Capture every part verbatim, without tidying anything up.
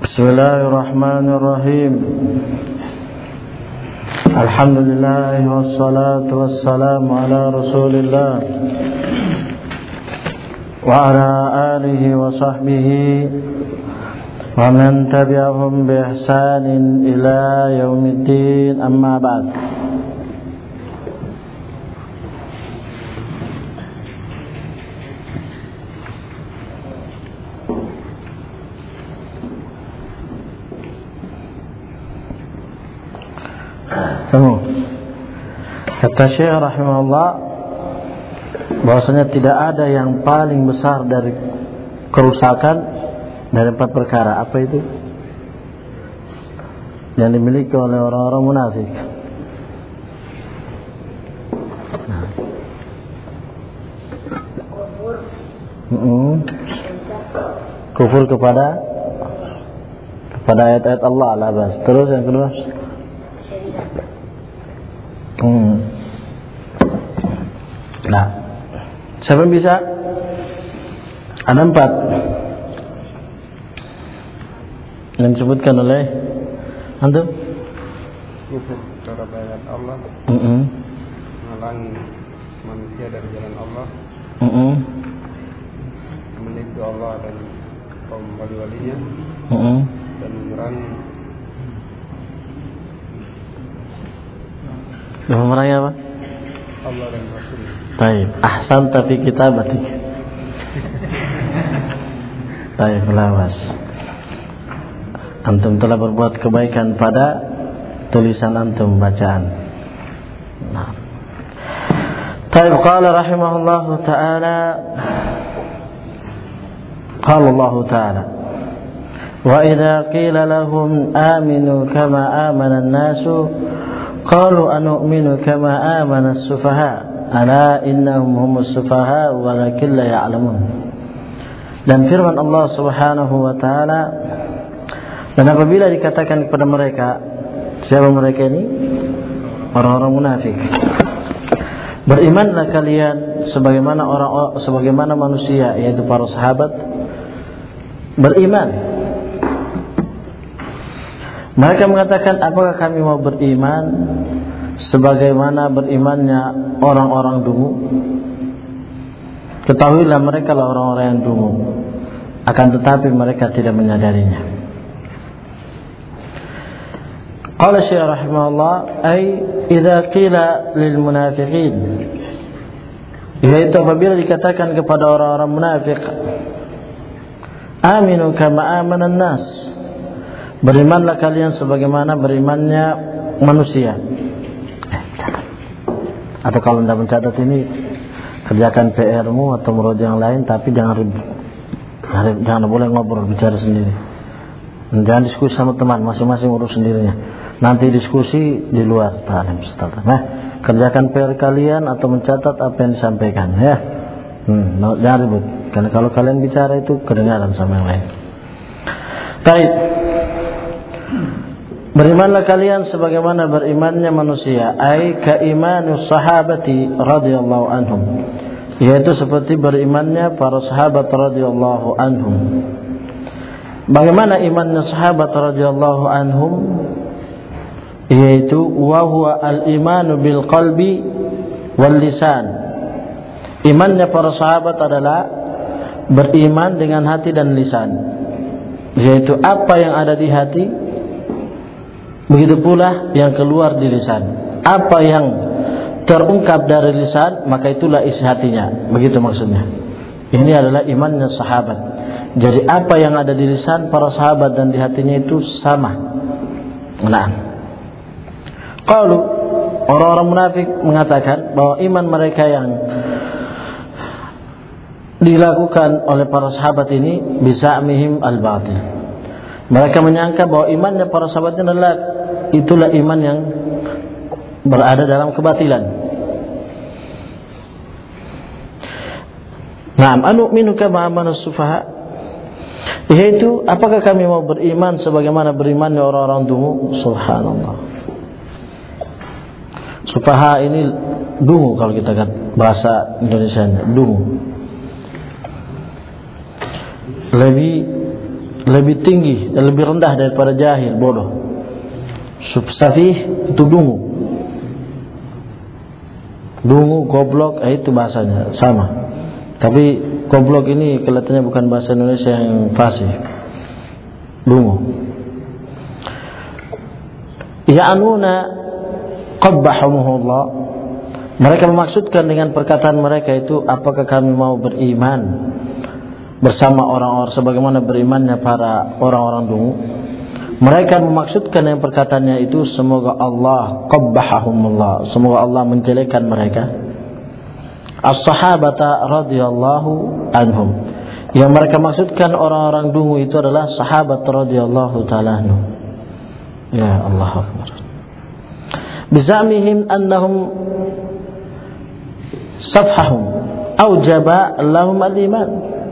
Bismillahirrahmanirrahim. Alhamdulillah wassalatu wassalamu ala Rasulillah wa ala alihi wa sahbihi wa man tabi'ahum bi ihsanin ila yaumiddin, amma ba'd. Kata Syekh rahimahullah bahwasanya tidak ada yang paling besar dari kerusakan dari empat perkara. Apa itu? Yang dimiliki oleh orang-orang munafik. Nah. Mm-hmm. Kufur kepada kepada ayat-ayat Allah lah bas. Terus yang kedua. Hmm. Nah, siapa yang bisa? Ada empat yang disebutkan oleh antum. Kufur terhadap ayat Allah, mm-hmm. menghalangi manusia dari jalan Allah, mm-hmm. menipu Allah dan kaum wali-walinya, mm-hmm. dan memerangi memerangi apa? Allah dan Rasul. Baik, ahsan tapi kita batik. Baik, lawas. Antum telah berbuat kebaikan pada tulisan antum bacaan. Nah. Baik, qala rahimahullahu taala. Qala Allah taala. Wa idza qila lahum aminu kama amana an-nasu qalu anu'minu kama amana as-sufaha ala innahum humus sufaha walakin la ya'lamun. Dan firman Allah Subhanahu wa taala, dan apabila dikatakan kepada mereka, siapa mereka ini? Orang-orang munafik. Berimanlah kalian sebagaimana orang sebagaimana manusia, yaitu para sahabat beriman. Mereka mengatakan, apakah kami mau beriman sebagaimana berimannya orang-orang dulu? Ketahuilah mereka lah orang-orang yang dulu, akan tetapi mereka tidak menyadarinya. Qala Syekh rahimahullah, ay idza qila lil munafiqin, yaitu apabila dikatakan kepada orang-orang munafik, aminu kama amana an-nas, berimanlah kalian sebagaimana berimannya manusia. Atau kalau anda mencatat ini, kerjakan P R-mu atau menurut yang lain, tapi jangan ribut. Jangan, jangan boleh ngobrol, bicara sendiri. Jangan diskusi sama teman, masing-masing urus sendirinya. Nanti diskusi di luar. Nah, kerjakan P R kalian atau mencatat apa yang disampaikan, ya. Hmm, jangan ribut. Karena kalau kalian bicara itu kedengaran sama yang lain. Baik. Berimanlah kalian sebagaimana berimannya manusia, ai ka imanus sahabati radhiyallahu anhum, yaitu seperti berimannya para sahabat radhiyallahu anhum. Bagaimana imannya sahabat radhiyallahu anhum? Yaitu wa huwa al-imanu bil qalbi wal lisan. Imannya para sahabat adalah beriman dengan hati dan lisan, yaitu apa yang ada di hati, begitu pula yang keluar di lisan. Apa yang terungkap dari lisan, maka itulah isi hatinya. Begitu maksudnya. Ini adalah imannya sahabat. Jadi apa yang ada di lisan para sahabat dan di hatinya itu sama. Nah, qalu, orang-orang munafik mengatakan bahwa iman mereka yang dilakukan oleh para sahabat ini bisa mihim al-batil. Mereka menyangka bahwa imannya para sahabat ini adalah itulah iman yang berada dalam kebatilan. Naam, anu'minu kama amana as-sufaha, yaitu apakah kami mau beriman sebagaimana berimannya orang-orang dulu? Subhanallah. Sufaha ini dungu kalau kita kata bahasa Indonesianya, dungu. Lebih lebih tinggi dan lebih rendah daripada jahil, bodoh. Safih itu dungu. Dungu, goblok, eh, itu bahasanya sama. Tapi goblok ini kelihatannya bukan bahasa Indonesia yang fasih. Dungu. Ya'nuna qabbahumullah. Mereka memaksudkan dengan perkataan mereka itu, apakah kami mau beriman bersama orang-orang sebagaimana berimannya para orang-orang dungu. Mereka memaksudkan yang perkataannya itu, semoga Allah qabbahahumullah, semoga Allah menjelekkan mereka. As-sahabata radhiyallahu anhum. Yang mereka maksudkan orang-orang dungu itu adalah sahabat radhiyallahu ta'ala anhum. Ya Allah akbar. Bizamihim annahum safhahum aujaba lahum al-iman.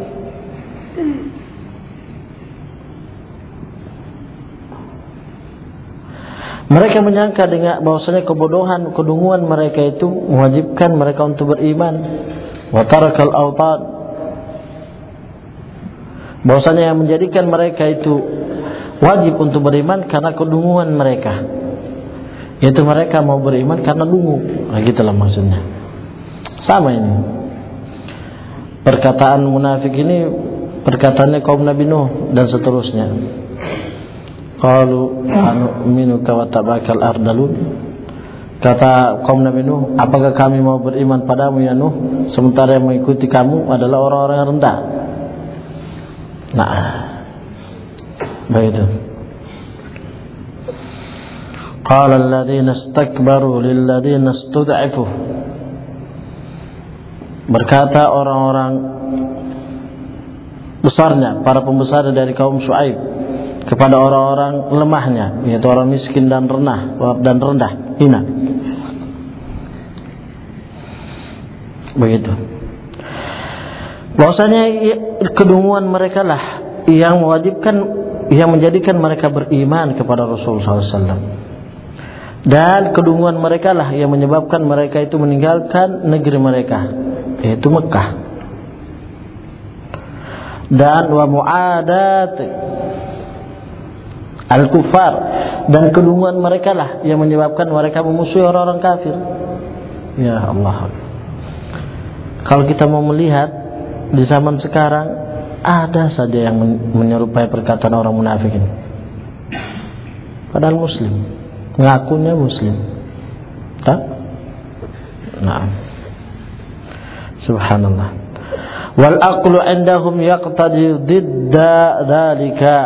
Mereka menyangka dengan bahwasanya kebodohan, kedunguan mereka itu mewajibkan mereka untuk beriman. Wa tarakal awtan. Bahwasanya yang menjadikan mereka itu wajib untuk beriman karena kedunguan mereka. Yaitu mereka mau beriman karena dungu. Nah, gitulah maksudnya. Sama ini. Perkataan munafik ini perkataannya kaum Nabi Nuh dan seterusnya. Qalu anu'minuka wa tabakal ardalun. Kata kaum Nabi Nuh, apakah kami mau beriman padamu ya Nuh, sementara yang mengikuti kamu adalah orang-orang yang rendah. Nah, begitu. Qala alladhina istakbaru lilladhina istud'ifu. Berkata orang-orang besarnya, para pembesar dari kaum Syuaib kepada orang-orang lemahnya, yaitu orang miskin dan rendah dan rendah, hina. Begitu. Bahwasanya kedunguan mereka lah yang mewajibkan, yang menjadikan mereka beriman kepada Rasulullah sallallahu alaihi wasallam. Dan kedunguan mereka lah yang menyebabkan mereka itu meninggalkan negeri mereka, yaitu Mekah. Dan wa mu'adat al-kufar, dan kedunguan mereka lah yang menyebabkan mereka memusuhi orang-orang kafir. Ya Allah. Kalau kita mau melihat di zaman sekarang, ada saja yang menyerupai perkataan orang munafik ini. Padahal muslim, ngakunya muslim. Tak? Nah. Subhanallah. Wal aqlu indahum yaqtadi didda dzalika.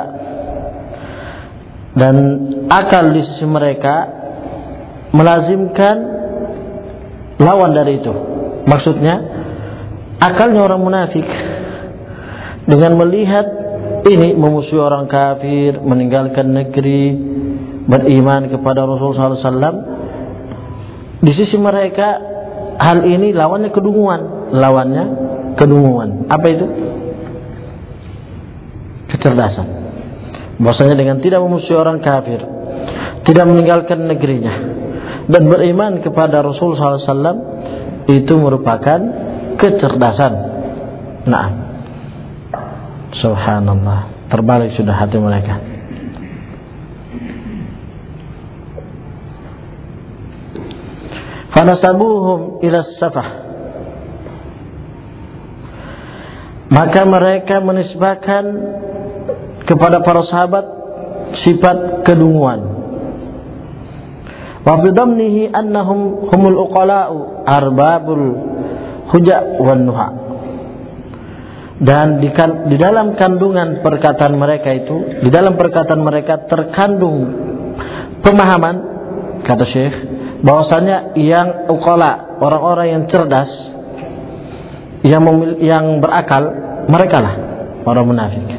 Dan akal di sisi mereka melazimkan lawan dari itu. Maksudnya akalnya orang munafik dengan melihat ini memusuhi orang kafir, meninggalkan negeri, beriman kepada Rasulullah sallallahu alaihi wasallam. Di sisi mereka hal ini lawannya kedunguan, lawannya kedunguan. Apa itu? Kecerdasan. Bahwasanya dengan tidak memusuhi orang kafir, tidak meninggalkan negerinya, dan beriman kepada Rasulullah sallallahu alaihi wasallam, itu merupakan kecerdasan. Nah, subhanallah, terbalik sudah hati mereka. Fanasabuhum ila safah. Maka mereka menisbahkan kepada para sahabat sifat kedunguan. Wa fi dhamnihi annahum humul uqala'u arbabul huja' wan nuha. Dan di, di dalam kandungan perkataan mereka itu, di dalam perkataan mereka terkandung pemahaman, kata Syekh, bahwasanya yang uqala, orang-orang yang cerdas, yang memil, yang berakal, mereka lah orang munafik.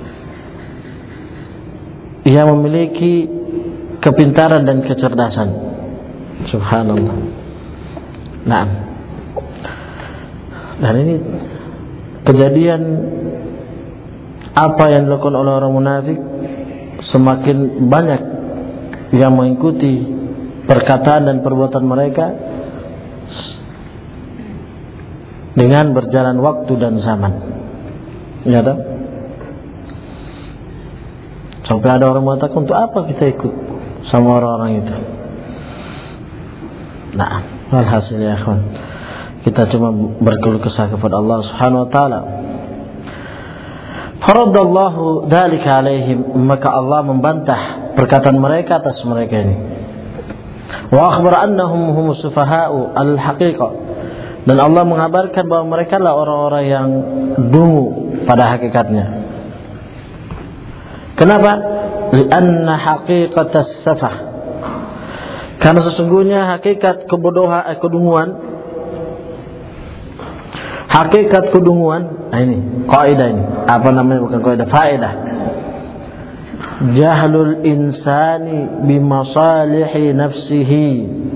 Ia memiliki kepintaran dan kecerdasan. Subhanallah. Nah, dan ini kejadian apa yang dilakukan oleh orang munafik, semakin banyak yang mengikuti perkataan dan perbuatan mereka dengan berjalan waktu dan zaman. Ya, tak? Sampai ada orang mengatakan, untuk apa kita ikut sama orang-orang itu? Nah, alhasil ya ikhwan, kita cuma berkeluh kesah kepada Allah Subhanahu wa taala. Faradallahu dzalika alaihim, maka Allah membantah perkataan mereka atas mereka ini. Wa akhbara annahum humus sufaha'u al-haqiqah, dan Allah mengabarkan bahwa mereka lah orang-orang yang dungu pada hakikatnya. Kenapa? Lianna haqiqatas safah, karena sesungguhnya hakikat kebodohan, eh, kedunguan, hakikat kedunguan, nah ini kaidah ini, apa namanya, bukan kaidah, faedah. Jahlul insani bimasalihi nafsihi,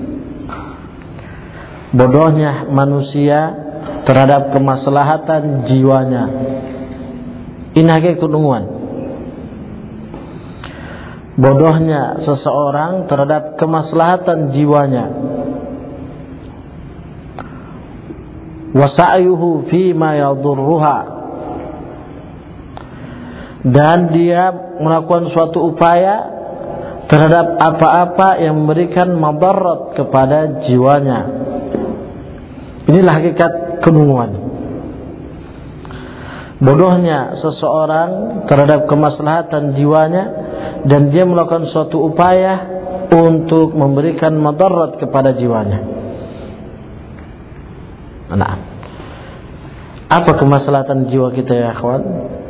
bodohnya manusia terhadap kemaslahatan jiwanya. Ini hakikat kedunguan. Bodohnya seseorang terhadap kemaslahatan jiwanya. Wasa'yuhu fima yadurruha, dan dia melakukan suatu upaya terhadap apa-apa yang memberikan madarat kepada jiwanya. Inilah hakikat kedunguan. Bodohnya seseorang terhadap kemaslahatan jiwanya, dan dia melakukan suatu upaya untuk memberikan madarat kepada jiwanya. Nah, apa kemaslahatan jiwa kita ya akhwan?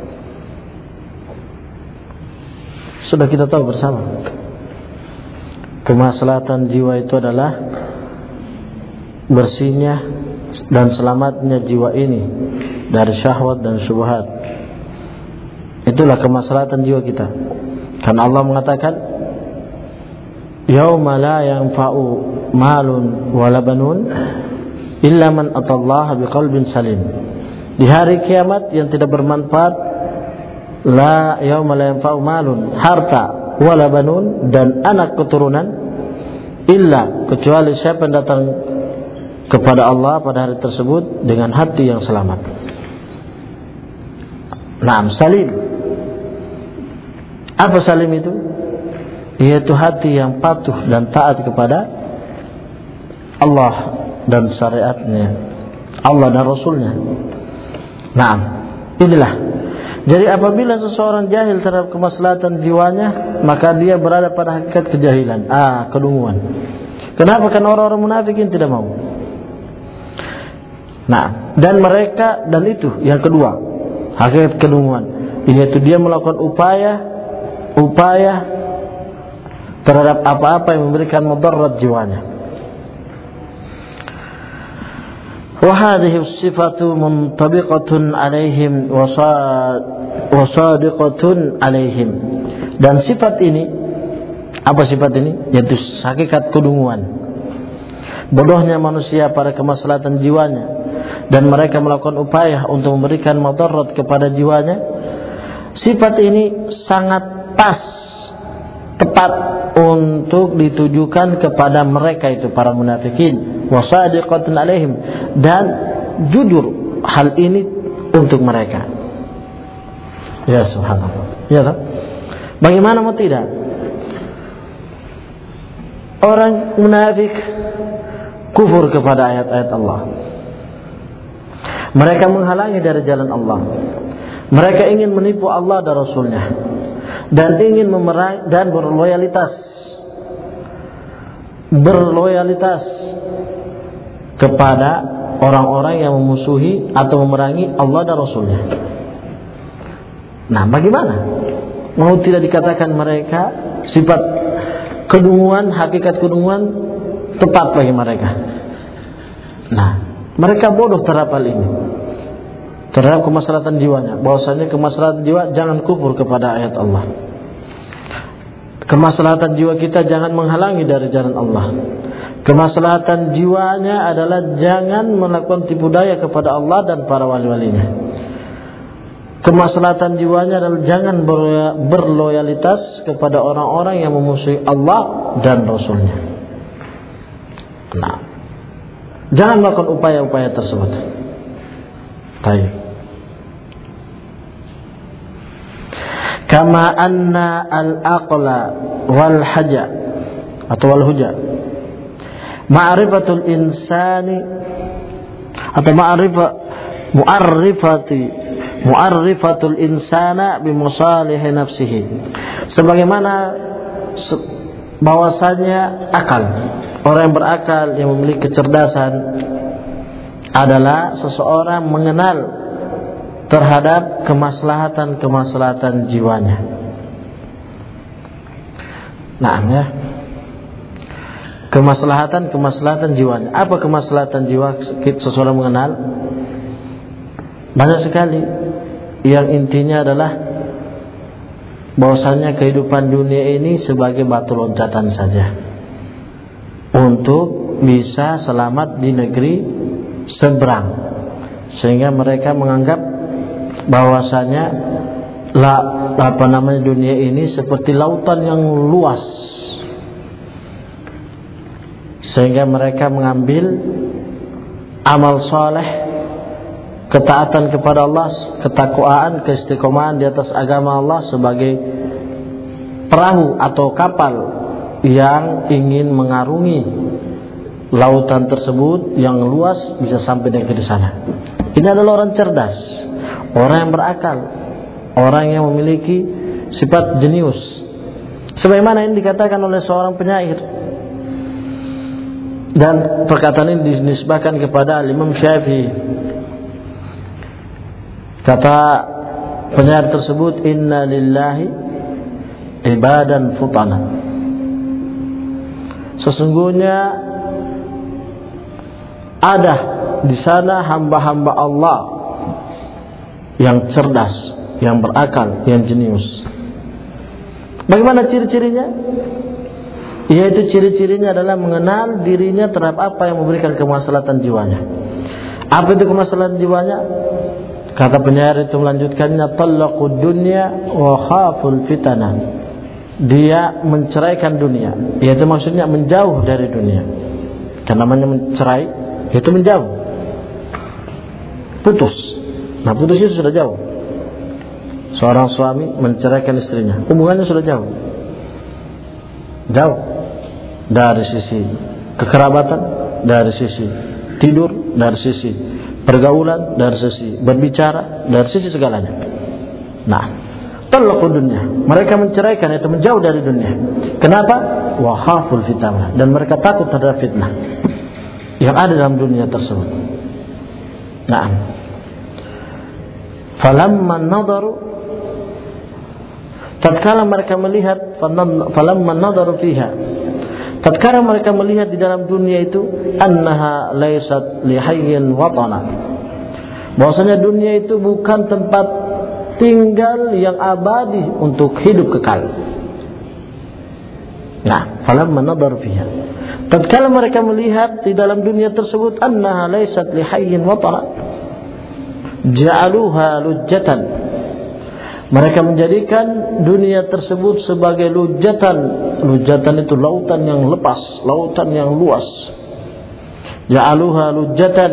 Sudah kita tahu bersama. Kemaslahatan jiwa itu adalah bersihnya dan selamatnya jiwa ini dari syahwat dan syubhat. Itulah kemaslahatan jiwa kita. Karena Allah mengatakan, yauma la yanfa'u malun wala banun illa man atallaha biqalbin salim. Di hari kiamat yang tidak bermanfaat, la yauma la yanfa'u malun, harta, wala banun, dan anak keturunan, illa, kecuali siapa yang datang kepada Allah pada hari tersebut dengan hati yang selamat. Naam, salim. Apa salim itu? Yaitu hati yang patuh dan taat kepada Allah dan syariatnya, Allah dan Rasulnya. Naam, inilah. Jadi apabila seseorang jahil terhadap kemaslahatan jiwanya, maka dia berada pada hakikat kejahilan, ah, kedunguan. Kenapa? Karena orang-orang munafikin tidak mau. Nah, dan mereka, dan itu yang kedua, hakikat kedunguan, yaitu dia melakukan upaya upaya terhadap apa-apa yang memberikan mudarat jiwanya. Wa hadhihi sifatu muntabiqatun alaihim wa sadiqatun alaihim, dan sifat ini, apa sifat ini? Yaitu hakikat kedunguan, bodohnya manusia pada kemaslahatan jiwanya, dan mereka melakukan upaya untuk memberikan mudarat kepada jiwanya. Sifat ini sangat pas, tepat untuk ditujukan kepada mereka itu, para munafikin. Wasadiqatun alaihim, dan jujur hal ini untuk mereka. Ya subhanallah. Ya tak? Bagaimana mau tidak? Orang munafik kufur kepada ayat-ayat Allah. Mereka menghalangi dari jalan Allah. Mereka ingin menipu Allah dan Rasulnya, dan ingin memerangi dan berloyalitas berloyalitas kepada orang-orang yang memusuhi atau memerangi Allah dan Rasulnya. Nah, bagaimana? Mau tidak dikatakan mereka sifat kedunguan, hakikat kedunguan tepat bagi mereka. Nah, mereka bodoh terhadap hal ini, terhadap kemaslahatan jiwanya. Bahwasanya kemaslahatan jiwa jangan kufur kepada ayat Allah. Kemaslahatan jiwa kita jangan menghalangi dari jalan Allah. Kemaslahatan jiwanya adalah jangan melakukan tipu daya kepada Allah dan para wali-walinya. Kemaslahatan jiwanya adalah jangan berloyalitas kepada orang-orang yang memusuhi Allah dan Rasulnya. Nah, jangan melakukan upaya-upaya tersebut. Baik. Kama anna al-aqla wal haja atau wal huja ma'rifatul insani atau ma'rifat mu'arrifati mu'arrifatul insana bimusalihi nafsihi, sebagaimana bahwasanya akal, orang yang berakal yang memiliki kecerdasan adalah seseorang mengenal terhadap kemaslahatan-kemaslahatan jiwanya. Nah, ya. Kemaslahatan-kemaslahatan jiwanya. Apa kemaslahatan jiwa seseorang mengenal? Banyak sekali. Yang intinya adalah bahwasanya kehidupan dunia ini sebagai batu loncatan saja untuk bisa selamat di negeri seberang, sehingga mereka menganggap bahwasanya la, apa namanya dunia ini seperti lautan yang luas, sehingga mereka mengambil amal soleh, ketaatan kepada Allah, ketakwaan, keistiqomahan di atas agama Allah sebagai perahu atau kapal yang ingin mengarungi lautan tersebut yang luas bisa sampai ke di sana. Ini adalah orang cerdas, orang yang berakal, orang yang memiliki sifat jenius. Sebagaimana ini dikatakan oleh seorang penyair, dan perkataan ini dinisbahkan kepada Imam Syafi'i. Kata penyair tersebut, inna lillahi ibadan futana, sesungguhnya ada di sana hamba-hamba Allah yang cerdas, yang berakal, yang jenius. Bagaimana ciri-cirinya? Yaitu ciri-cirinya adalah mengenal dirinya terhadap apa yang memberikan kemaslahatan jiwanya. Apa itu kemaslahatan jiwanya? Kata penyair itu melanjutkannya, talaqud dunya wa khaful fitana. Dia menceraikan dunia, yaitu maksudnya menjauh dari dunia. Karena namanya mencerai itu menjauh, putus. Nah, putus itu sudah jauh. Seorang suami menceraikan istrinya, hubungannya sudah jauh, jauh dari sisi kekerabatan, dari sisi tidur, dari sisi pergaulan, dari sisi berbicara, dari sisi segalanya. Nah, talaqud dunya, mereka menceraikan itu menjauh dari dunia. Kenapa? Wa khaful fitnah, dan mereka takut terhadap fitnah yang ada dalam dunia tersebut. Nah, falamma nadaru, tatkala mereka melihat, falamma nadaru fiha, tatkala mereka melihat di dalam dunia itu, annaha laysat lihayyin watana, bahwasanya dunia itu bukan tempat tinggal yang abadi untuk hidup kekal. Nah, falamma nadaru fiha, tatkala mereka melihat di dalam dunia tersebut, annaha laysat lihayyin watana, ja'aluha lujjatan, mereka menjadikan dunia tersebut sebagai lujjatan. Lujjatan itu lautan yang lepas, lautan yang luas. Ja'aluha lujjatan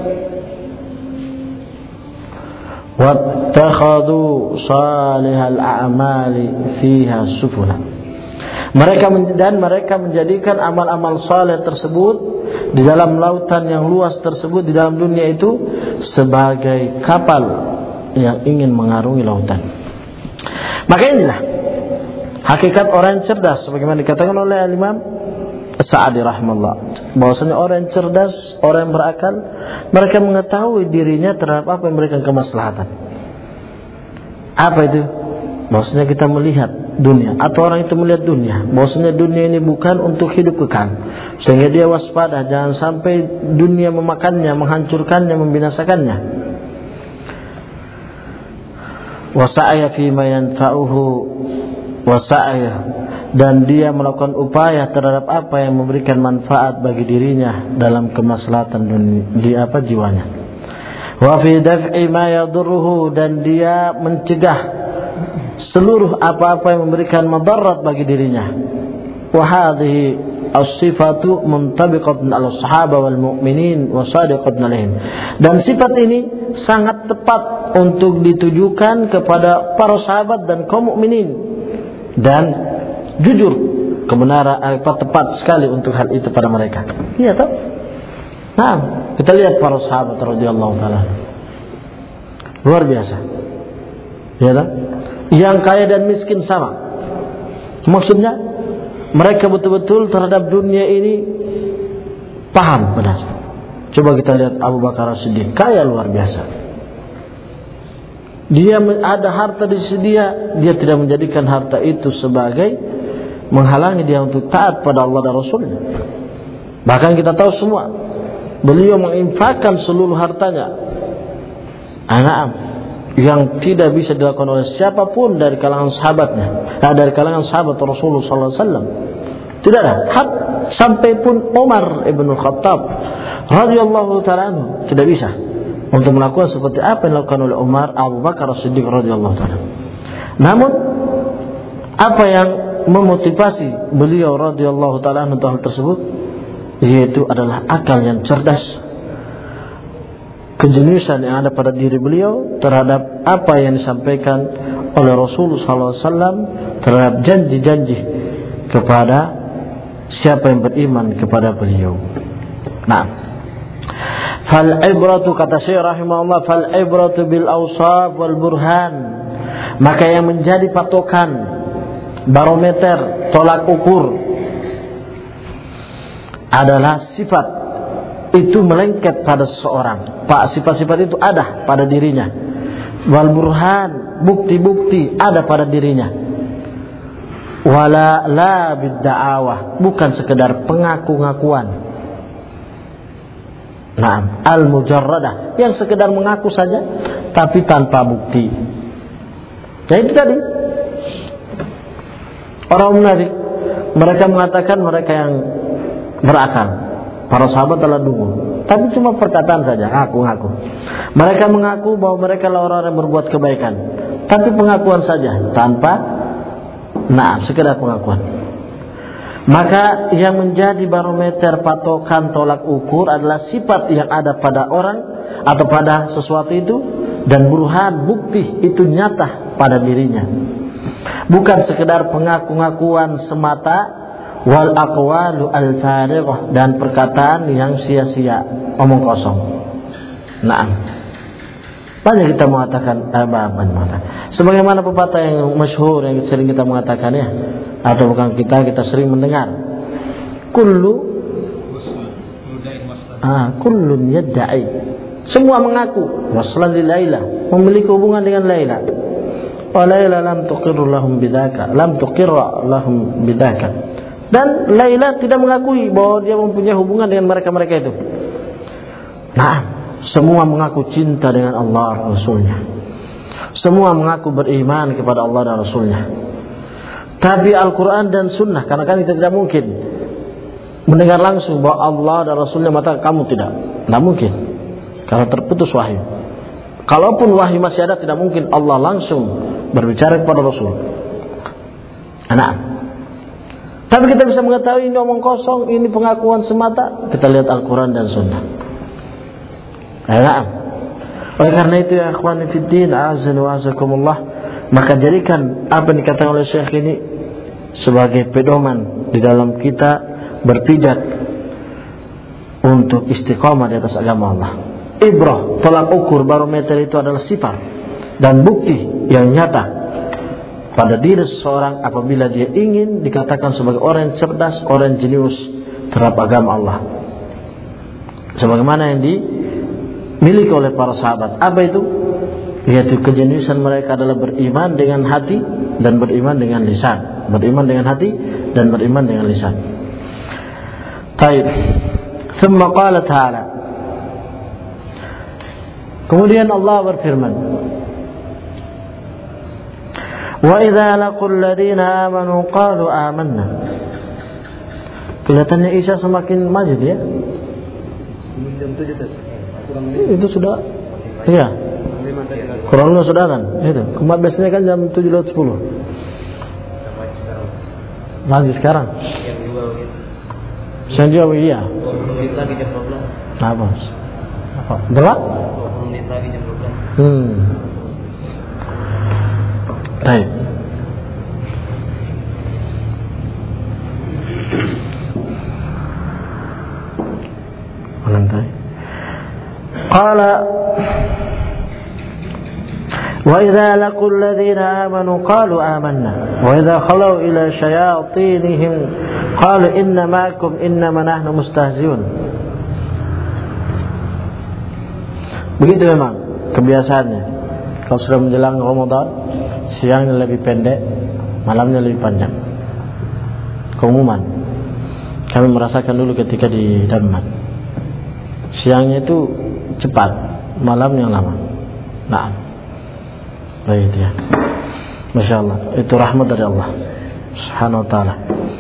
wattakhadhu salihal a'mali fiha sufuna. Mereka dan mereka menjadikan amal-amal saleh tersebut di dalam lautan yang luas tersebut, di dalam dunia itu, sebagai kapal yang ingin mengarungi lautan. Maka inilah hakikat orang yang cerdas, sebagaimana dikatakan oleh Imam Sa'di rahimahullah, bahwasanya orang yang cerdas, orang yang berakal, mereka mengetahui dirinya terhadap apa yang memberikan kemaslahatan. Apa itu? Bahwasanya kita melihat dunia, atau orang itu melihat dunia, bahwasanya dunia ini bukan untuk hidup kekal, sehingga dia waspada jangan sampai dunia memakannya, menghancurkannya, membinasakannya. Wasa'ya fi ma yanfa'uhu wasa'ya, dan dia melakukan upaya terhadap apa yang memberikan manfaat bagi dirinya dalam kemaslahatan dunia, di apa jiwanya. Wa fi daf'i ma yadurruhu, dan dia mencegah seluruh apa-apa yang memberikan madarat bagi dirinya. Wa hadhihi as-sifatu muntabiqatun 'ala as-sahaba wal mu'minin wa sadiqatun 'alaihim, dan sifat ini sangat tepat untuk ditujukan kepada para sahabat dan kaum mukminin, dan jujur kebenaran apa tepat sekali untuk hal itu pada mereka. Iya toh? Nah, kita lihat para sahabat radhiyallahu taala. Luar biasa. Ya toh? Yang kaya dan miskin sama. Maksudnya mereka betul-betul terhadap dunia ini paham benar. Coba kita lihat Abu Bakar As-Siddiq, kaya luar biasa. Dia ada harta di sisi dia, dia tidak menjadikan harta itu sebagai menghalangi dia untuk taat pada Allah dan Rasulnya. Bahkan kita tahu semua, beliau menginfakkan seluruh hartanya, anak yang tidak bisa dilakukan oleh siapapun dari kalangan sahabatnya, nah, dari kalangan sahabat Rasulullah sallallahu alaihi wasallam. Tidak ada. Had, sampai pun Umar ibn Khattab radhiyallahu taala anhu tidak bisa untuk melakukan seperti apa yang dilakukan oleh Umar Abu Bakar As-Siddiq radhiyallahu taala. Namun apa yang memotivasi beliau radhiyallahu taala anhu hal tersebut, yaitu adalah akal yang cerdas, kejeniusan yang ada pada diri beliau terhadap apa yang disampaikan oleh Rasulullah sallallahu alaihi wasallam, terhadap janji-janji kepada siapa yang beriman kepada beliau. Nah, fal ibratu, kata Syekh rahimahullah, fal ibratu bil awsaf wal burhan, maka yang menjadi patokan, barometer, tolak ukur adalah sifat itu melengket pada seseorang. Pak, sifat-sifat itu ada pada dirinya. Wal burhan, bukti-bukti ada pada dirinya. Wala la bidda'awah, bukan sekedar pengaku-ngakuan. Naam, al-mujarradah, yang sekedar mengaku saja tapi tanpa bukti. Ya itu tadi. Orang munafik, mereka mengatakan mereka yang berakal. Para sahabat telah dungu, tapi cuma perkataan saja, ngaku-ngaku. Mereka mengaku bahwa mereka adalah orang yang berbuat kebaikan, tapi pengakuan saja tanpa nah, sekedar pengakuan. Maka yang menjadi barometer, patokan, tolak ukur adalah sifat yang ada pada orang atau pada sesuatu itu, dan burhan, bukti itu nyata pada dirinya. Bukan sekedar pengaku-ngakuan semata, wal aqwalu al-farighah, dan perkataan yang sia-sia, omong kosong. Nah, banyak kita mengatakan apa-apa, sebagaimana pepatah yang masyhur yang sering kita mengatakan, ya, atau bukan kita kita sering mendengar, kullu ah kullun yad'i, semua mengaku waslan li Laila, memiliki hubungan dengan Laila. Wa Laila lam tuqirru lahum bidzaka, lam tuqirra lahum bidzaka, dan Laila tidak mengakui bahwa dia mempunyai hubungan dengan mereka-mereka itu. Nah, semua mengaku cinta dengan Allah dan Rasulnya. Semua mengaku beriman kepada Allah dan Rasulnya. Tapi Al-Quran dan Sunnah, karena kan kita tidak mungkin mendengar langsung bahwa Allah dan Rasulnya, maka kamu tidak. Tidak mungkin, karena terputus wahyu. Kalaupun wahyu masih ada, tidak mungkin Allah langsung berbicara kepada Rasul. Nah, tapi kita bisa mengetahui ini omong kosong, ini pengakuan semata. Kita lihat Al-Quran dan Sunnah. Nah, oleh karena itu ya akhwani fiddin, azan wa azakumullah, maka jadikan apa yang dikatakan oleh Syekh ini sebagai pedoman di dalam kita berpijak untuk istiqamah di atas agama Allah. Ibrah, tolak ukur, barometer itu adalah sifat dan bukti yang nyata pada diri seseorang apabila dia ingin dikatakan sebagai orang yang cerdas, orang yang jenius terhadap agama Allah. Sebagaimana yang dimiliki oleh para sahabat. Apa itu? Yaitu kejeniusan mereka adalah beriman dengan hati dan beriman dengan lisan. Beriman dengan hati dan beriman dengan lisan. Baik. Thumma qala ta'ala. Kemudian Allah berfirman, wa idza laqul ladina amanu qalu amanna. Kelihatannya Isa semakin maju dia. Itu sudah, iya. Kurang lebih sudah kan? Itu. Kemarin biasanya kan jam tujuh lewat sepuluh. Maju sekarang. Yang juga iya. Apa? Apa? Gelap? Hmm. Baik. Qala wa idza laqul ladzina amanu qalu amanna wa idza khalu ila syayatinihim qalu inna ma'akum innama nahnu mustahzi'un. Begitu memang kebiasaannya. Kalau sudah menjelang Ramadan, siangnya lebih pendek, malamnya lebih panjang. Keumuman kami merasakan dulu ketika di Damat. Siangnya itu cepat, malamnya lama. Nah, baik ya. Masya Allah, itu rahmat dari Allah Subhanahu wa ta'ala.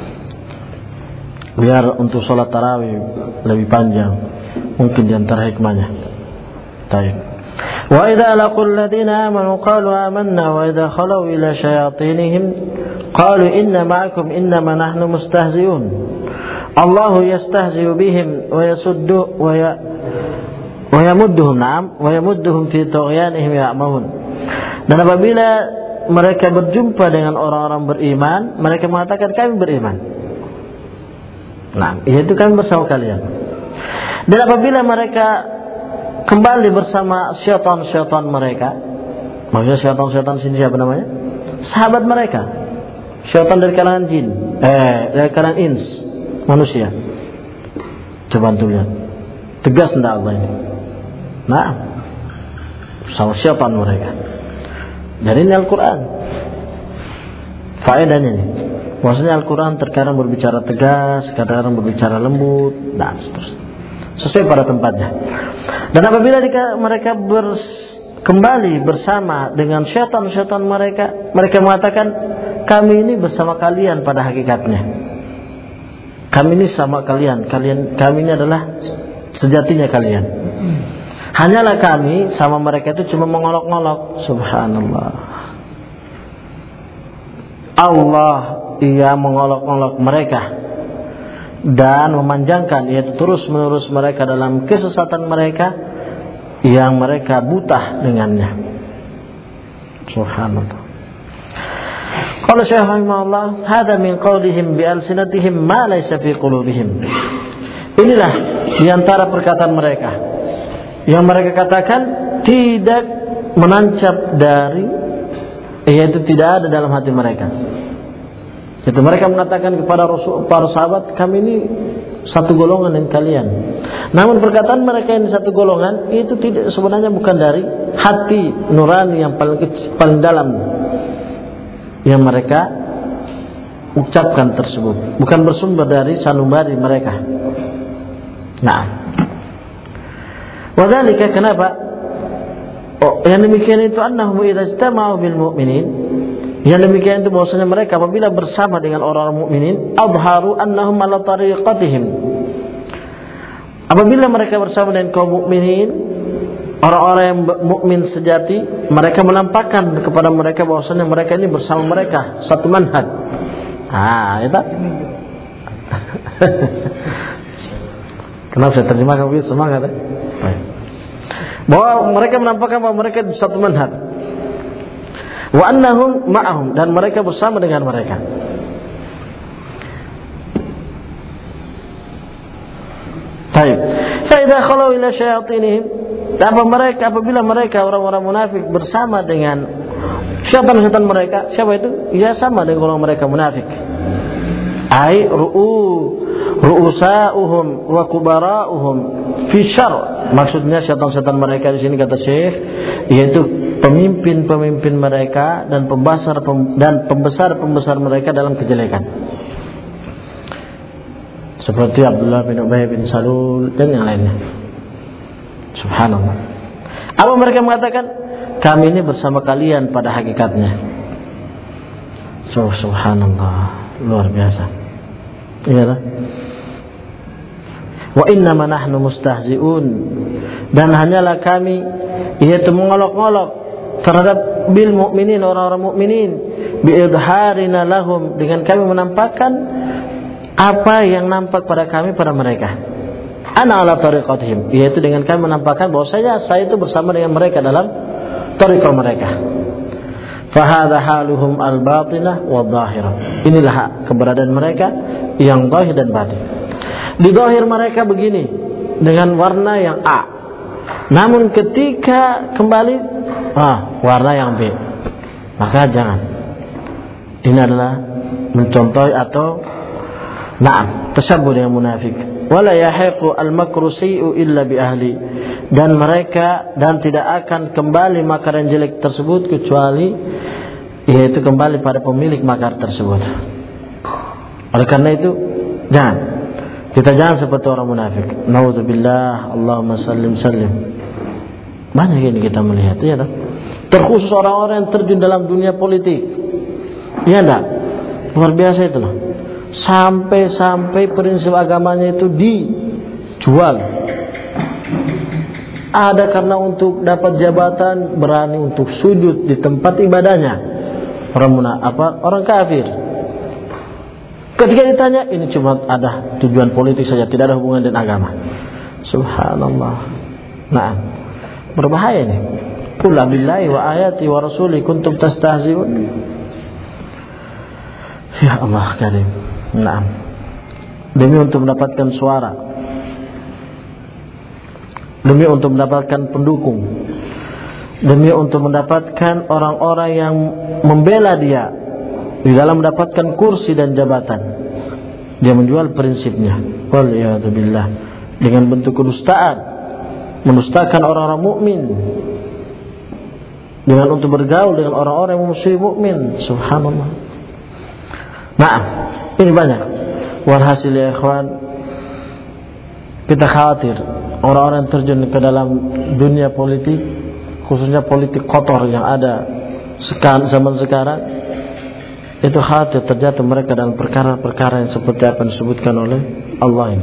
Biar untuk sholat tarawih lebih panjang, mungkin di antara hikmahnya. Baik. Wa idza laqul ladzina amanu qalu amanna wa idza khalu ila syayatinihim qalu inna ma'akum innama nahnu mustahzi'un. Allahu yastahzi'u bihim wa yasuddu wa ya wa yamudduhum na'am wa yamudduhum fi tughyanihim ya'mahun. Dan apabila mereka berjumpa dengan orang-orang beriman, mereka mengatakan kami beriman. Nah, itu kami bersama kalian. Dan apabila mereka kembali bersama syaitan-syaitan mereka, maksudnya syaitan-syaitan sini siapa namanya? Sahabat mereka. Syaitan dari kalangan jin, eh dari kalangan ins, manusia. Coba tuh lihat. Tegas tidak Allah ini. Nah, sama syaitan mereka. Jadi ini Al-Quran. Faedahnya ini. Maksudnya Al-Quran terkadang berbicara tegas, kadang berbicara lembut, dan seterusnya. Sesuai pada tempatnya. Dan apabila mereka bers, kembali bersama dengan syaitan-syaitan mereka, mereka mengatakan kami ini bersama kalian pada hakikatnya. Kami ini sama kalian, kalian kami ini adalah sejatinya kalian. Hanyalah kami sama mereka itu cuma mengolok-olok. Subhanallah. Allah ia mengolok-olok mereka dan memanjangkan, yaitu terus menerus mereka dalam kesesatan mereka yang mereka buta dengannya. Subhanallah. Qala Syekh rahimahullah, "Hada min qawlihim bi alsinatihim ma laysa fi qulubihim." Inilah di antara perkataan mereka yang mereka katakan tidak menancap dari, yaitu tidak ada dalam hati mereka. Itu mereka mengatakan kepada Rasul, para sahabat, kami ini satu golongan dengan kalian. Namun perkataan mereka ini satu golongan itu tidak, sebenarnya bukan dari hati nurani yang paling kecil, paling dalam yang mereka ucapkan tersebut, bukan bersumber dari sanubari mereka. Nah, wadhalika, kenapa? Oh, yang demikian itu annahum idza istama'u bil mu'minin. Yang demikian itu bahwasanya mereka apabila bersama dengan orang-orang mukminin, adharu annahum ala tariqatihim. Apabila mereka bersama dengan kaum mukminin, orang-orang yang mukmin sejati, mereka menampakkan kepada mereka bahwasanya mereka ini bersama mereka satu manhaj. Ah, itu. Kenapa saya terjemahkan begitu semangat? Eh? Bahwa mereka menampakkan bahwa mereka di satu manhaj. Wa annahum ma'ahum, dan mereka bersama dengan mereka. Baik. Fa idza khalu ila syayatinihim, apa mereka apabila mereka orang-orang munafik bersama dengan syaitan-syaitan mereka, siapa itu? Ya, sama dengan orang mereka munafik. Ai ru'u ru'usa'uhum wa kubara'uhum fi syarr. Maksudnya syaitan-syaitan mereka di sini kata Syekh, yaitu pemimpin-pemimpin mereka dan pembesar dan pembesar-pembesar mereka dalam kejelekan. Seperti Abdullah bin Ubay bin Salul dan yang lainnya. Subhanallah. Apa mereka mengatakan? Kami ini bersama kalian pada hakikatnya. So, subhanallah, luar biasa. Iya lah. Wa innama nahnu mustahzi'un, dan hanyalah kami yaitu mengolok-olok terhadap bil mukminin, orang-orang mukminin, bi idharina lahum, dengan kami menampakkan apa yang nampak pada kami pada mereka. Ana ala tariqatihim, yaitu dengan kami menampakkan bahwa saya saya itu bersama dengan mereka dalam tariqah mereka. Fahadha haluhum al-batinah wa dhahirah. Inilah keberadaan mereka yang zahir dan batin. Di zahir mereka begini dengan warna yang A. Namun ketika kembali ah, warna yang B. Maka jangan. Ini adalah mencontohi atau na'am, tasabbuh dengan munafik. Wala yahiqu al-makru sayyi'u illa bi ahli. Dan mereka dan tidak akan kembali makar yang jelek tersebut kecuali yaitu kembali pada pemilik makar tersebut. Oleh karena itu jangan, kita jangan seperti orang munafik. Naudzubillah, Allahumma sallim sallim. Banyak ini kita melihat, ya tak? Terkhusus orang-orang yang terjun dalam dunia politik. Iya enggak? Luar biasa itu loh. Sampai-sampai prinsip agamanya itu dijual. Ada karena untuk dapat jabatan berani untuk sujud di tempat ibadahnya. Orang munafik, apa? Orang kafir. Ketika ditanya, ini cuma ada tujuan politik saja, tidak ada hubungan dengan agama. Subhanallah. Nah, berbahaya ini. Qul billahi wa ayati wa rasuli kuntum tastahzi'un. Ya Allah karim. Nah, demi untuk mendapatkan suara, demi untuk mendapatkan pendukung, demi untuk mendapatkan orang-orang yang membela dia di dalam mendapatkan kursi dan jabatan, dia menjual prinsipnya. Waliyadzubillah, dengan bentuk kedustaan, menustakan orang-orang mukmin, dengan untuk bergaul dengan orang-orang yang musuh mukmin. Subhanallah. Nah, ini banyak. Walhasil ya ikhwan, kita khawatir orang-orang yang terjun ke dalam dunia politik, khususnya politik kotor yang ada sekarang, zaman sekarang, itu khawatir terjatuh mereka dalam perkara-perkara yang seperti apa yang disebutkan oleh Allah ini.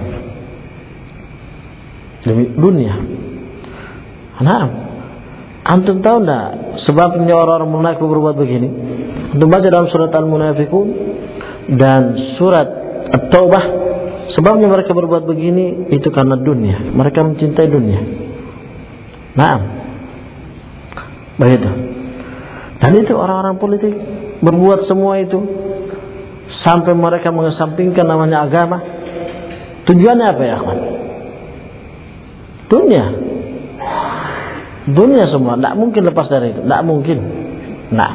Demi dunia. Nah, antum tahu enggak sebabnya orang-orang munafik berbuat begini? Antum baca dalam surat Al-Munafiqun dan surat At-Taubah, sebabnya mereka berbuat begini itu karena dunia. Mereka mencintai dunia. Nah, begitu. Dan itu orang-orang politik berbuat semua itu sampai mereka mengesampingkan namanya agama. Tujuannya apa ya, akhwan? Dunia. Dunia semua, tidak mungkin lepas dari itu, tidak mungkin. Nah,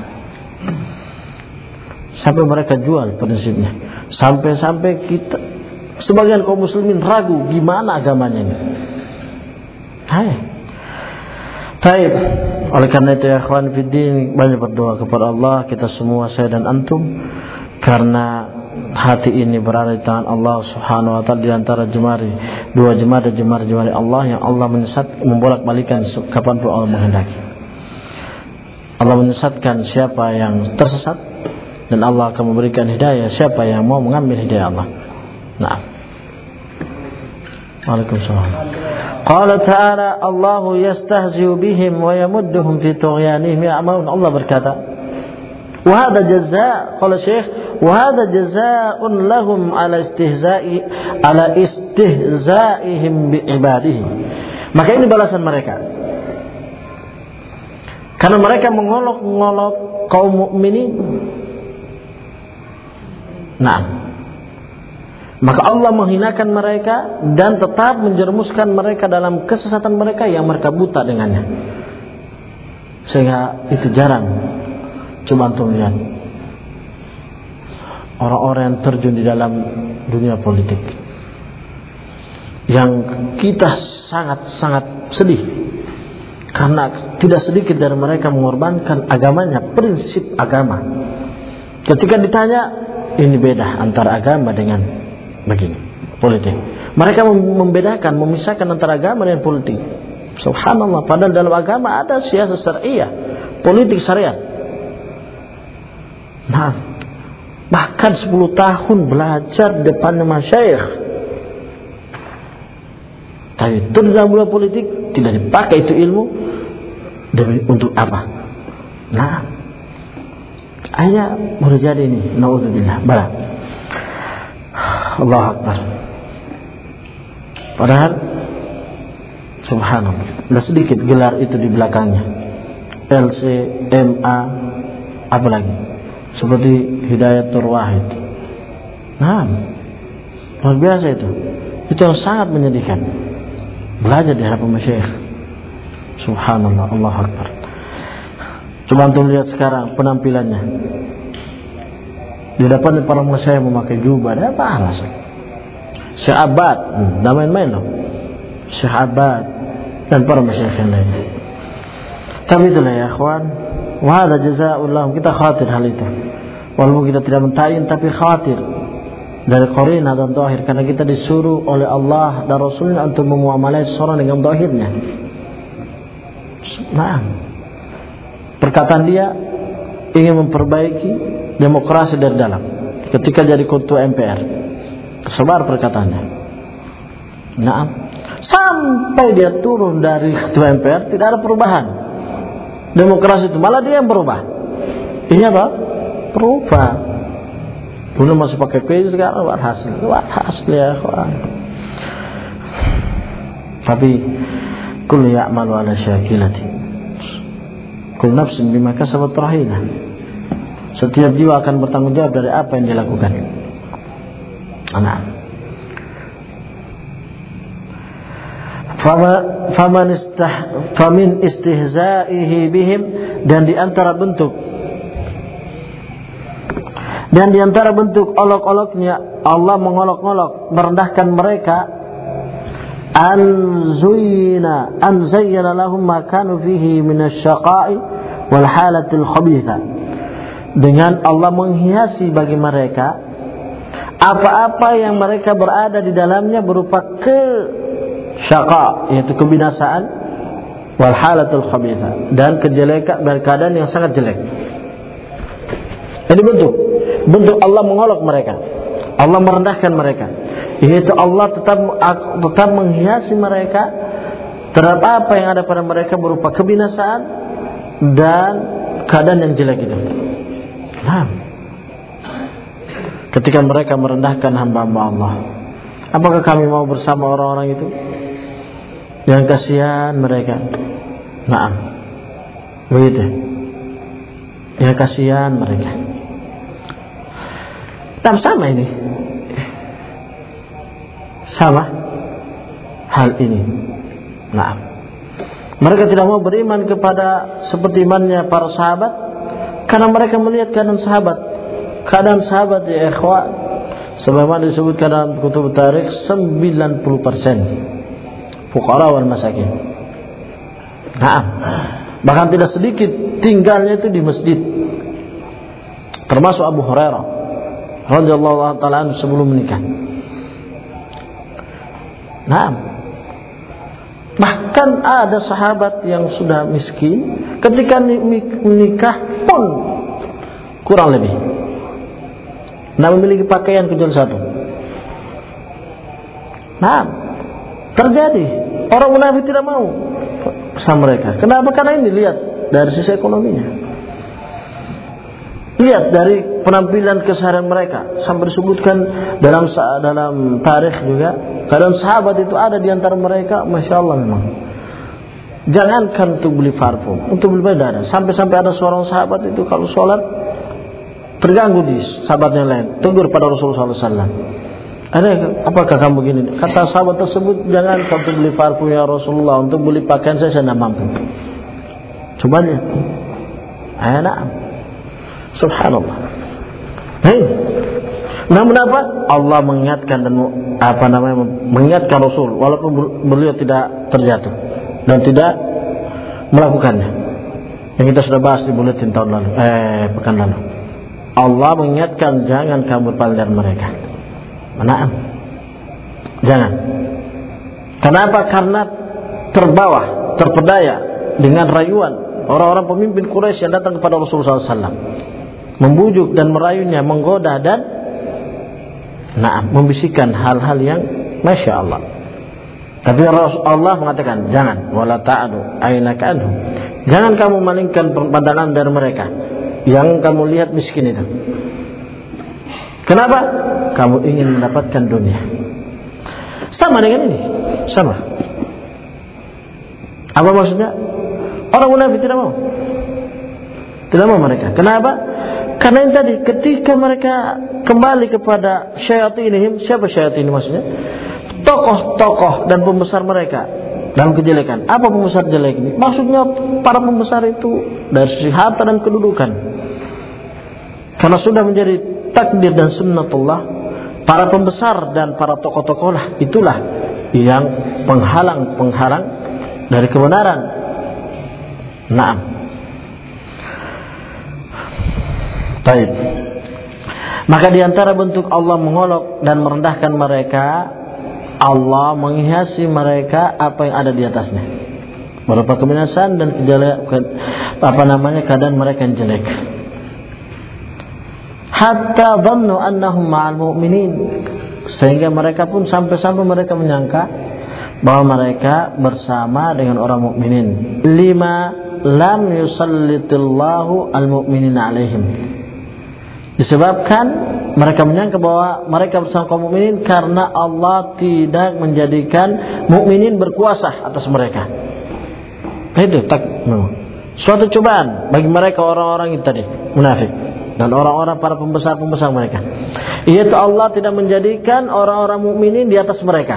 sampai mereka jual prinsipnya, sampai-sampai kita sebagian kaum muslimin ragu gimana agamanya ini. Hai. Baik. Oleh karena itu ya ikhwan fiddin, banyak berdoa kepada Allah kita semua, saya dan antum, karena hati ini berada di tangan Allah Subhanahu wa taala, di antara jemari dua jemari jemari-jemari Allah yang Allah menyesat membolak-balikan kapanpun Allah menghendaki. Allah menyesatkan siapa yang tersesat, dan Allah akan memberikan hidayah siapa yang mau mengambil hidayah Allah. Nah. Waalaikumsalam. Qala ta'ala Allahu yastahzi'u bihim wa yamudduhum fi tughyanihim ya'malun. Allah berkata, wa hadha jazaa', qala Syekh, wa hadha jazaa'un lahum ala istihza'i ala istihza'ihim bi ibadihi. Maka ini balasan mereka. Karena mereka mengolok-ngolok kaum mukminin. Nah, maka Allah menghinakan mereka dan tetap menjerumuskan mereka dalam kesesatan mereka yang mereka buta dengannya. Sehingga itu jarang. Coba antum lihat orang-orang yang terjun di dalam dunia politik, yang kita sangat-sangat sedih karena tidak sedikit dari mereka mengorbankan agamanya, prinsip agama. Ketika ditanya, ini beda antara agama dengan begini, politik. Mereka membedakan, memisahkan antara agama dan politik. Subhanallah, padahal dalam agama ada siasat syariah, politik syariat. Nah, bahkan sepuluh tahun belajar di depan masyayikh, tapi dalam dunia politik tidak dipakai itu ilmu demi untuk apa? Nah, hanya boleh jadi ini, naudzubillah, bala. Allahu Akbar. Padahal subhanallah, tidak sedikit gelar itu di belakangnya. L C, M A, apa lagi? Seperti Hidayatul Wahid. Nah, luar biasa itu. Itu yang sangat menyedihkan. Belajar di hadapan masyayikh. Subhanallah, Allah Akbar. Coba antum lihat sekarang penampilannya. Di depan para masyayikh memakai jubah, ada apa alasan? Syekh Abad, hmm, dah main-main loh. Syekh Abad dan para masyayikh yang lain. Tapi itulah ya akhwan, wa hadza jazaa'ul lahum, kita khawatir hal itu. Walaupun kita tidak mentayin tapi khawatir dari qarinah dan zahir, karena kita disuruh oleh Allah dan Rasulnya untuk memuamalai seseorang dengan zahirnya. Nah, perkataan dia ingin memperbaiki demokrasi dari dalam. Ketika jadi ketua M P R, tersebar perkataannya. Nah, sampai dia turun dari ketua M P R tidak ada perubahan. Demokrasi itu malah dia yang berubah. Ini apa? Berubah. Dulu masih pakai P, sekarang buat hasil, buat hasil ya kawan. Tapi kullu ya'malu ala syakilati. Kullu nafsin bima kasabat rahina. Setiap jiwa akan bertanggung jawab dari apa yang dilakukan. Anak. Fama faman istah famin istihza'ihi bihim, dan di antara bentuk dan di antara bentuk olok-oloknya Allah mengolok-olok, merendahkan mereka, an zuyina an zayyana lahum ma kanu fihi min asy-syaqa'i wal halatil khabitha, dengan Allah menghiasi bagi mereka apa-apa yang mereka berada di dalamnya berupa ke syaqa, yaitu kebinasaan, wal halatul khabitha, dan kejelekan dan keadaan yang sangat jelek. Jadi bentuk bentuk Allah mengolok mereka, Allah merendahkan mereka, yaitu Allah tetap tetap menghiasi mereka terhadap apa yang ada pada mereka berupa kebinasaan dan keadaan yang jelek itu. Nah, ketika mereka merendahkan hamba-hamba Allah, apakah kami mau bersama orang-orang itu? Yang kasihan mereka. Naam. Begitu. Yang kasihan mereka. Dan sama ini. Sama hal ini. Naam. Mereka tidak mau beriman kepada seperti imannya para sahabat, karena mereka melihat keadaan sahabat. Keadaan sahabat ya ikhwan, sebagaimana disebutkan dalam kutub tarikh, sembilan puluh persen fuqara wal masakin. Nah, bahkan tidak sedikit tinggalnya itu di masjid. Termasuk Abu Hurairah radhiyallahu taala anhu sebelum menikah. Nah, bahkan ada sahabat yang sudah miskin, ketika menikah pun kurang lebih tidak memiliki pakaian kecuali satu. Nah, terjadi orang munafik tidak mau sama mereka. Kenapa? Karena ini lihat dari sisi ekonominya, lihat dari penampilan keseharian mereka. Sampai disebutkan dalam dalam tarikh juga, keadaan sahabat itu ada di antara mereka, masya Allah memang. Jangankan untuk beli parfum, untuk beli baju ada. Sampai-sampai ada seorang sahabat itu kalau sholat terganggu di sahabat yang lain, tegur pada Rasulullah sallallahu alaihi wasallam. Ada, apakah kamu begini? Kata sahabat tersebut, jangan kau untuk beli parfum ya Rasulullah, untuk beli pakaian saya saya tidak mampu. Coba lihat. Enak. Subhanallah. Hei. Namun apa? Allah mengingatkan dan apa namanya mengingatkan Rasul, walaupun beliau tidak terjatuh dan tidak melakukannya. Yang kita sudah bahas di buletin tahun lalu, eh pekan lalu. Allah mengingatkan, jangan kamu berpaling dari mereka. Nah, jangan. Kenapa? Karena terbawa, terpedaya dengan rayuan orang-orang pemimpin Quraisy yang datang kepada Rasulullah sallallahu alaihi wasallam, membujuk dan merayunya, menggoda dan nah, membisikkan hal-hal yang masya Allah. Tapi Allah mengatakan, jangan, wala ta'adu ainaka anhum. Jangan kamu malingkan pandangan dari mereka yang kamu lihat miskin itu. Kenapa? Kamu ingin mendapatkan dunia. Sama dengan ini. Sama. Apa maksudnya? Orang munafik tidak mau. Tidak mau mereka. Kenapa? Karena yang tadi, ketika mereka kembali kepada syayatinihim, siapa syayatin ini maksudnya? Tokoh-tokoh dan pembesar mereka dalam kejelekan. Apa pembesar jelek ini? Maksudnya para pembesar itu dari sisi harta dan kedudukan. Karena sudah menjadi takdir dan sunnatullah, para pembesar dan para tokoh-tokoh lah, itulah yang penghalang-penghalang dari kebenaran. Naam. Baik. Maka di antara bentuk Allah mengolok dan merendahkan mereka, Allah menghiasi mereka apa yang ada di atasnya, berupa kebinasaan dan kejelekan, apa namanya, keadaan mereka yang jelek. Hatta dhannu annahum ma'al mu'minin, sehingga mereka pun sampai-sampai mereka menyangka bahwa mereka bersama dengan orang mukminin. Lima lam yusallitillahu al-mu'minina alaihim, disebabkan mereka menyangka bahwa mereka bersama kaum mukminin karena Allah tidak menjadikan mukminin berkuasa atas mereka. Itu tak, suatu cobaan bagi mereka orang-orang itu tadi munafik dan orang-orang para pembesar-pembesar mereka. Yaitu Allah tidak menjadikan orang-orang mukminin di atas mereka.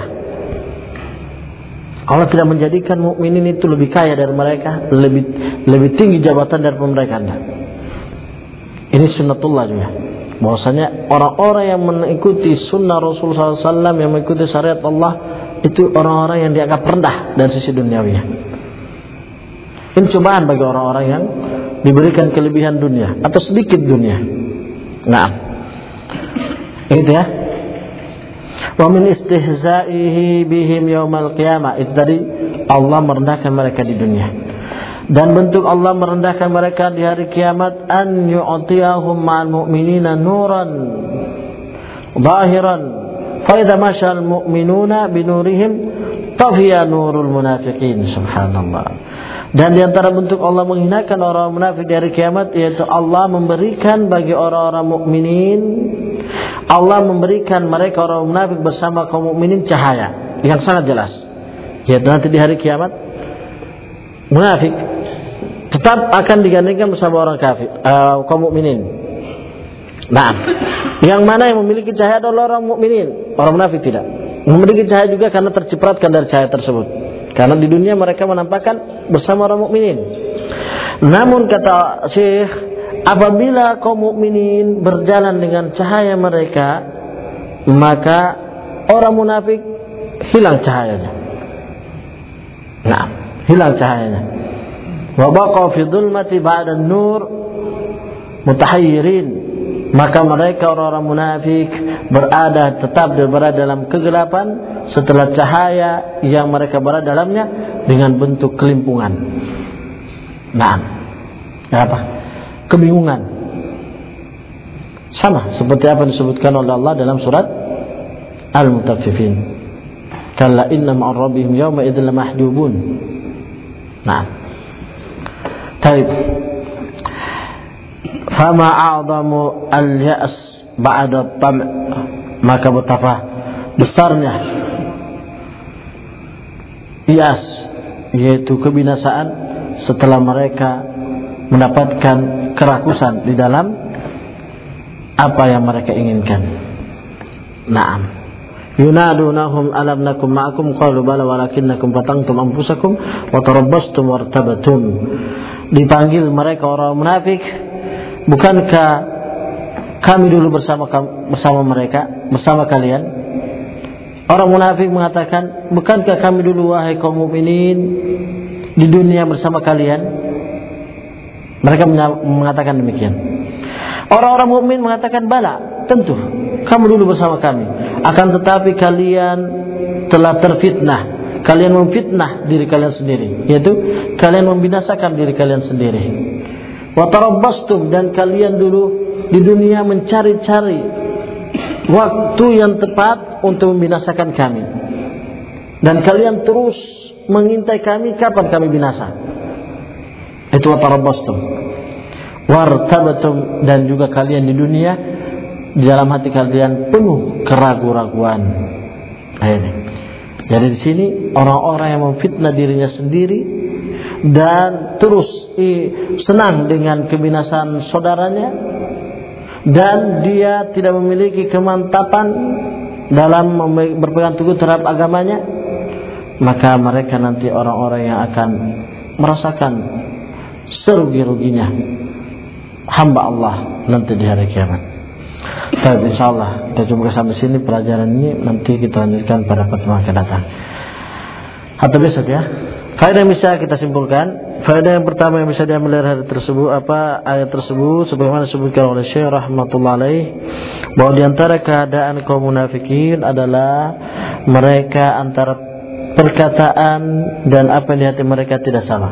Allah tidak menjadikan mukminin itu lebih kaya dari mereka, lebih lebih tinggi jabatan dari mereka. Ini sunnatullah juga. Bahwasanya orang-orang yang mengikuti sunnah Rasulullah sallallahu alaihi wasallam, yang mengikuti syariat Allah, itu orang-orang yang dianggap rendah dari sisi duniawinya. Ini cobaan bagi orang-orang yang diberikan kelebihan dunia atau sedikit dunia. Nah, itu ya. Wa min istihza'ihi bihim yaumal qiyamah, itu tadi Allah merendahkan mereka di dunia. Dan bentuk Allah merendahkan mereka di hari kiamat, an yu'tiyahum ma'al mu'minina nuran zahiran fa idza mashal mu'minuna binurihim tafiya nurul munafiqin. Subhanallah. Dan di antara bentuk Allah menghinakan orang munafik di hari kiamat, yaitu Allah memberikan bagi orang-orang mukminin, Allah memberikan mereka orang munafik bersama kaum mukminin cahaya yang sangat jelas. Yaitu nanti di hari kiamat munafik tetap akan digandingkan bersama orang kafir, uh, kaum mukminin. Nah, yang mana yang memiliki cahaya adalah orang mukminin, orang munafik tidak. Memiliki cahaya juga karena tercipratkan dari cahaya tersebut. Karena di dunia mereka menampakkan bersama orang mukminin. Namun kata Syekh, apabila kaum mukminin berjalan dengan cahaya mereka, maka orang munafik hilang cahayanya. Nah, hilang cahayanya. Wa baqa fi dhulmati ba'da an-nur mutahayyirin, maka mereka orang-orang munafik berada tetap berada dalam kegelapan setelah cahaya yang mereka berada dalamnya dengan bentuk kelimpungan. Nah, apa? Kebingungan. Sama seperti apa disebutkan oleh Allah dalam surat Al-Mutaffifin. Kalla inna ma'ar rabbihim yawma idzin lamahjubun. Nah. Baik. Fama a'zamu al-ya's ba'da tam', maka betapa besarnya ias, yaitu kebinasaan setelah mereka mendapatkan kerakusan di dalam apa yang mereka inginkan. Naam. Yunadunahum alam nakum ma'akum qalu bala walakinnakum fatangtum anfusakum wa tarabbastum wartabatum. Dipanggil mereka orang munafik, bukankah kami dulu bersama bersama mereka, bersama kalian? Orang munafik mengatakan, bukankah kami dulu wahai kaum mukminin di dunia bersama kalian? Mereka mengatakan demikian. Orang-orang mukmin mengatakan, bala, tentu kamu dulu bersama kami. Akan tetapi kalian telah terfitnah, kalian memfitnah diri kalian sendiri, yaitu kalian membinasakan diri kalian sendiri. Wa tarabbastum, dan kalian dulu di dunia mencari-cari waktu yang tepat untuk membinasakan kami, dan kalian terus mengintai kami kapan kami binasa. Itu wa tarabbastum. Wartabatum, dan juga kalian di dunia di dalam hati kalian penuh keraguan-raguan. Nah, ini. Jadi di sini orang-orang yang memfitnah dirinya sendiri dan terus senang dengan kebinasaan saudaranya, dan dia tidak memiliki kemantapan dalam berpegang teguh terhadap agamanya, maka mereka nanti orang-orang yang akan merasakan serugi-ruginya hamba Allah nanti di hari kiamat. Baik, insyaallah kita coba sampai sini pelajaran ini, nanti kita lanjutkan pada pertemuan akan datang atau besok ya. Faedah yang bisa kita simpulkan, faedah yang pertama yang bisa diambil dari ayat tersebut, apa ayat tersebut sebagaimana disebutkan oleh Syekh rahmatullah alaih, bahwa di antara keadaan kaum munafikin adalah mereka antara perkataan dan apa yang di hati mereka tidak sama.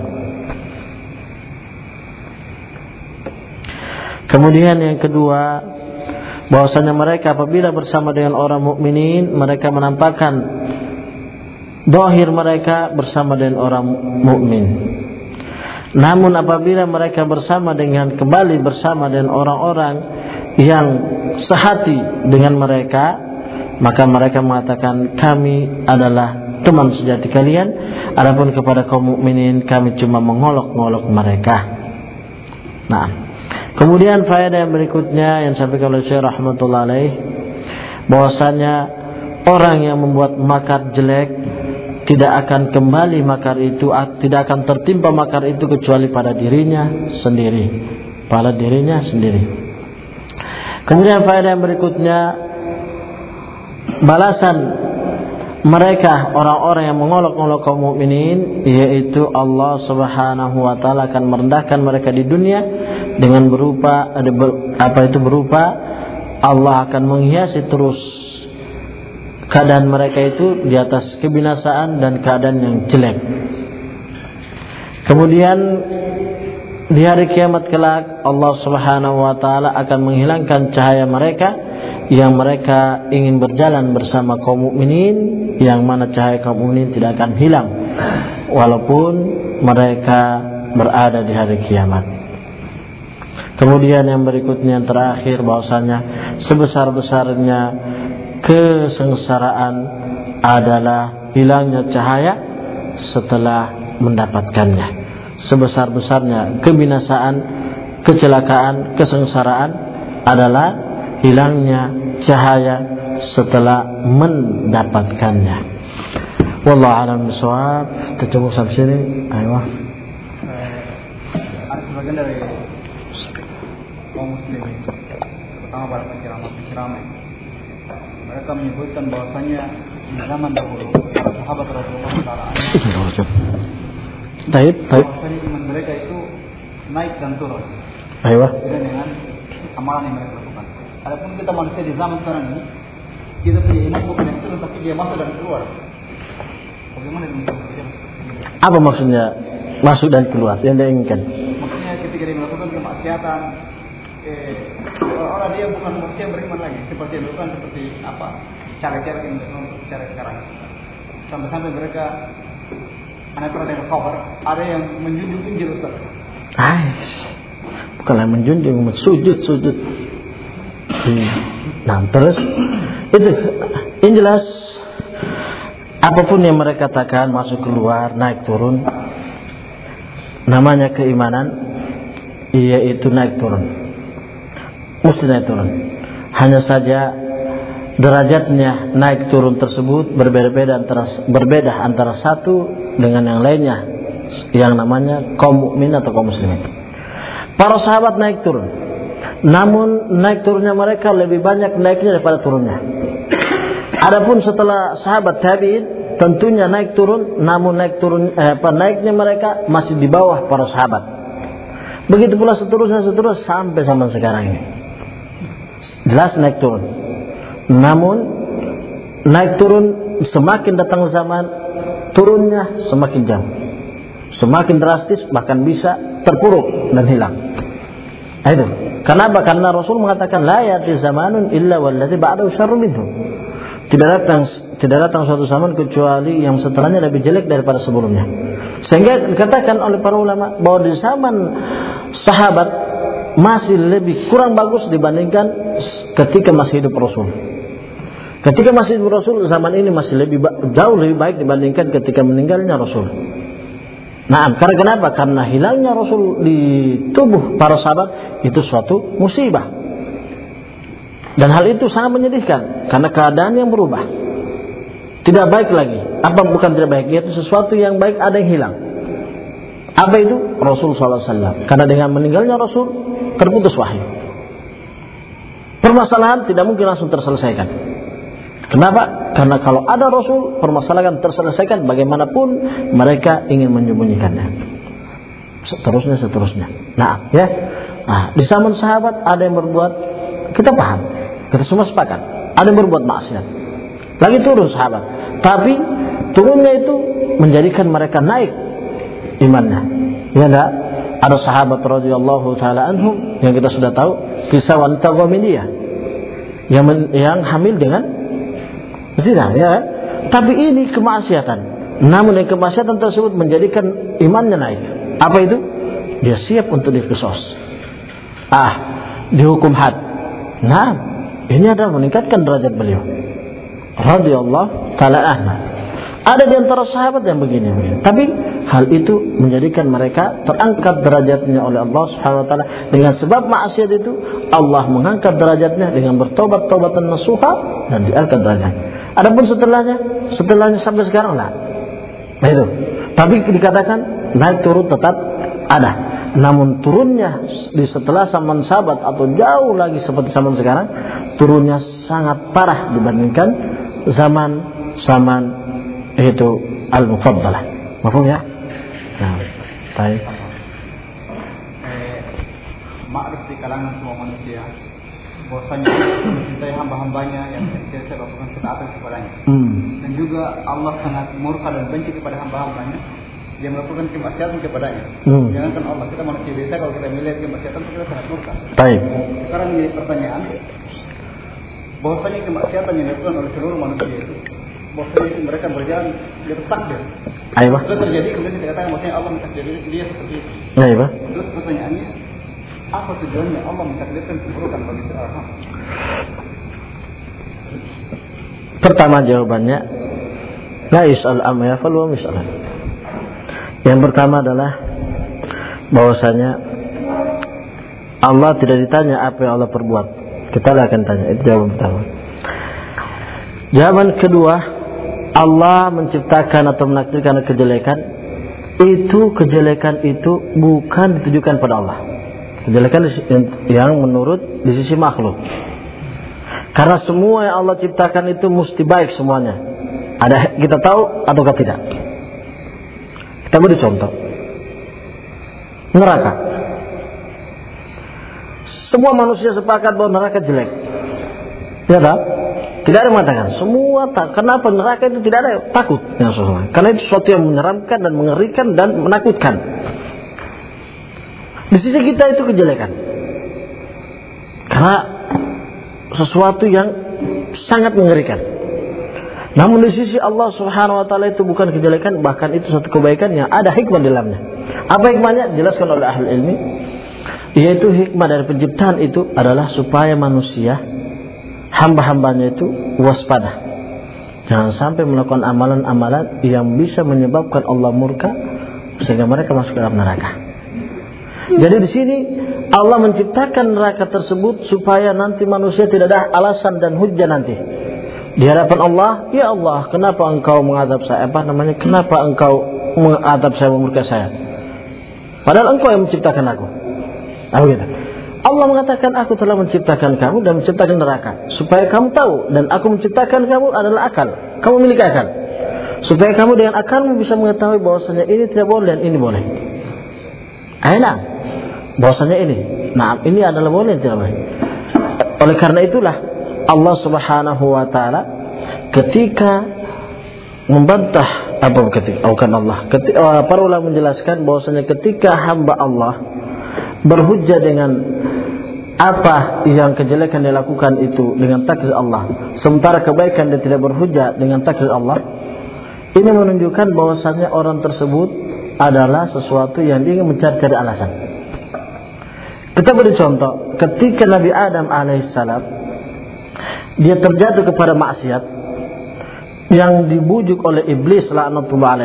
Kemudian yang kedua, bahwasanya mereka apabila bersama dengan orang mukminin, mereka menampakkan zahir mereka bersama dengan orang mukmin. Namun apabila mereka bersama dengan kembali bersama dengan orang-orang yang sehati dengan mereka, maka mereka mengatakan kami adalah teman sejati kalian. Adapun kepada kaum mukminin kami cuma mengolok-ngolok mereka. Nah, kemudian faedah yang berikutnya yang sampaikan oleh Syekh rahmatullah alaih, bahwasanya orang yang membuat makar jelek tidak akan kembali makar itu, tidak akan tertimpa makar itu kecuali pada dirinya sendiri, pada dirinya sendiri. Kemudian faedah yang berikutnya, balasan mereka orang-orang yang mengolok-olok kaum mukminin, yaitu Allah Subhanahu wa taala akan merendahkan mereka di dunia dengan berupa apa itu berupa Allah akan menghiasi terus keadaan mereka itu di atas kebinasaan dan keadaan yang jelek. Kemudian di hari kiamat kelak Allah Subhanahu wa taala akan menghilangkan cahaya mereka yang mereka ingin berjalan bersama kaum mukminin, yang mana cahaya kaum mukminin tidak akan hilang walaupun mereka berada di hari kiamat. Kemudian yang berikutnya yang terakhir, bahwasanya sebesar-besarnya kesengsaraan adalah hilangnya cahaya setelah mendapatkannya. Sebesar-besarnya kebinasaan, kecelakaan, kesengsaraan adalah hilangnya cahaya setelah mendapatkannya. Wallahu a'lam bishawab. Kita coba sampai sini. Ayo. Ada sebagian dari kaum muslimin, terutama para penceramah-penceramah, mereka menyebutkan bahwasanya di zaman dahulu para sahabat Rasulullah sallallahu alaihi wasallam, Taib, taib. bahwasanya iman mereka itu naik dan turun. Ayo. Dengan amalan yang mereka lakukan. Adapun kita manusia di zaman sekarang ini, kita punya iman bukan yang turun, tapi dia masuk dan keluar. Bagaimana dengan dia? Apa maksudnya masuk dan keluar yang dia inginkan? Maksudnya ketika dia melakukan kemaksiatan, eh, orang dia bukan manusia beriman lagi, seperti yang dilakukan seperti apa? Cara-cara yang dilakukan cara sekarang. Sampai-sampai mereka, anak pernah dengar kabar, ada yang menjunjung Injil Ustaz. Ais, bukanlah menjunjung, sujud-sujud. Hmm. Nah, terus itu yang jelas apapun yang mereka katakan, masuk keluar, naik turun, namanya keimanan, yaitu naik turun, mesti naik turun. Hanya saja derajatnya naik turun tersebut berbeda-beda antara berbeda antara satu dengan yang lainnya, yang namanya kaum mukmin atau kaum muslimin. Para sahabat naik turun, namun naik turunnya mereka lebih banyak naiknya daripada turunnya. Adapun setelah sahabat tabi'in, tentunya naik turun, namun naik turun eh, apa naiknya mereka masih di bawah para sahabat. Begitu pula seterusnya seterus sampai zaman sekarang ini. Jelas naik turun. Namun naik turun semakin datang zaman, turunnya semakin jauh, semakin drastis, bahkan bisa terpuruk dan hilang. Nah, itu. Kenapa? Karena Rasul mengatakan la ya'ti zamanun illa wallazi ba'dahu syarrun minhu. Tidak datang tidak datang suatu zaman kecuali yang setelahnya lebih jelek daripada sebelumnya. Sehingga dikatakan oleh para ulama bahwa di zaman sahabat masih lebih kurang bagus dibandingkan ketika masih hidup Rasul. Ketika masih hidup Rasul, zaman ini masih lebih jauh lebih baik dibandingkan ketika meninggalnya Rasul. Nah, karena kenapa? Karena hilangnya Rasul di tubuh para sahabat itu suatu musibah. Dan hal itu sangat menyedihkan karena keadaan yang berubah. Tidak baik lagi. Apa bukan tidak baik? Itu sesuatu yang baik ada yang hilang. Apa itu? Rasul sallallahu alaihi wasallam. Karena dengan meninggalnya Rasul terputus wahyu. Permasalahan tidak mungkin langsung terselesaikan. Kenapa? Karena kalau ada Rasul, permasalahan terselesaikan bagaimanapun mereka ingin menyembunyikannya. Seterusnya, seterusnya. Nah, ya. Nah, di zaman sahabat ada yang berbuat, kita paham, kita semua sepakat. Ada yang berbuat maksiat. Lagi turun sahabat. Tapi turunnya itu menjadikan mereka naik imannya. Ya enggak? Ada sahabat radhiyallahu taala anhum yang kita sudah tahu, kisah wanita Ghamidiyah yang men, yang hamil dengan zina, ya kan? Tapi ini kemaksiatan. Namun yang kemaksiatan tersebut menjadikan imannya naik. Apa itu? Dia siap untuk dikisos. Ah, dihukum had. Nah, ini adalah meningkatkan derajat beliau. Radhiyallahu taala anhu. Ada di antara sahabat yang begini, begini. Tapi hal itu menjadikan mereka terangkat derajatnya oleh Allah Subhanahu wa taala. Dengan sebab maksiat itu Allah mengangkat derajatnya dengan bertobat-tobatan nasuha dan diangkat derajatnya. Adapun setelahnya, setelahnya sampai sekarang lah. Nah itu. Tapi dikatakan naik turun tetap ada. Namun turunnya di setelah zaman sahabat atau jauh lagi seperti zaman sekarang, turunnya sangat parah dibandingkan zaman zaman itu al-mufaddalah. Paham ya? Nah, baik. Eh, makrif di kalangan semua manusia, bahwasanya mencintai hamba-hambanya yang saya lakukan ketaatan kepadanya. Hmm. Dan juga Allah sangat murka dan benci kepada hamba-hambanya yang melakukan kemaksiatan kepadanya. Hmm. Jangankan Allah, kita manusia biasa kalau kita melihat kemaksiatan kita sangat murka. Baik. Sekarang ini pertanyaan, bahwasanya kemaksiatan yang dilakukan oleh seluruh manusia itu, bahwasanya mereka berjalan di atas takdir. Ayo. Sudah terjadi kemudian kita katakan bahwasanya Allah mentakdirkan dia seperti itu. Ayo. Terus pertanyaannya, apa tujuannya Allah mentakdirkan keburukan bagi seorang hamba? Pertama jawabannya, la yus'al amma yaf'al wa yus'al. Yang pertama adalah bahwasanya Allah tidak ditanya apa yang Allah perbuat. Kita akan tanya. Itu jawaban pertama. Jawaban kedua, Allah menciptakan atau menakdirkan kejelekan. Itu kejelekan itu bukan ditujukan pada Allah. Kejelekan yang menurut di sisi makhluk. Karena semua yang Allah ciptakan itu mesti baik semuanya. Ada kita tahu ataukah tidak? Kita beri contoh. Neraka. Semua manusia sepakat bahwa neraka jelek. Ya tak? Tidak ada yang mengatakan. Semua tak. Kenapa neraka itu tidak ada takut? Ya, karena itu sesuatu yang menyeramkan dan mengerikan dan menakutkan. Di sisi kita itu kejelekan. Karena sesuatu yang sangat mengerikan. Namun di sisi Allah Subhanahu wa taala itu bukan kejelekan, bahkan itu suatu kebaikan yang ada hikmah di dalamnya. Apa hikmahnya? Jelaskan oleh ahli ilmi. Yaitu hikmah dari penciptaan itu adalah supaya manusia, hamba-hambanya itu waspada. Jangan sampai melakukan amalan-amalan yang bisa menyebabkan Allah murka sehingga mereka masuk ke dalam neraka. Jadi di sini Allah menciptakan neraka tersebut supaya nanti manusia tidak ada alasan dan hujjah nanti di hadapan Allah. Ya Allah, kenapa engkau mengadab saya? Apa namanya? Kenapa engkau mengadab saya, memurka saya? Padahal engkau yang menciptakan aku. Nah, begitu. Allah mengatakan aku telah menciptakan kamu dan menciptakan neraka supaya kamu tahu, dan aku menciptakan kamu adalah akal. Kamu memiliki akal. Supaya kamu dengan akalmu bisa mengetahui bahwasanya ini tidak boleh dan ini boleh. Enak. Bahwasanya ini. Nah, ini adalah boleh tidak boleh. Oleh karena itulah Allah Subhanahu wa taala ketika membantah apa ketika bukan Allah, ketika para ulama menjelaskan bahwasanya ketika hamba Allah berhujjah dengan apa yang kejelekan dilakukan itu dengan takdir Allah, sementara kebaikan dia tidak berhujjah dengan takdir Allah, ini menunjukkan bahwasanya orang tersebut adalah sesuatu yang dia ingin mencari-cari alasan. Kita beri contoh, ketika Nabi Adam alaihissalam dia terjatuh kepada maksiat yang dibujuk oleh iblis laknatullah alaih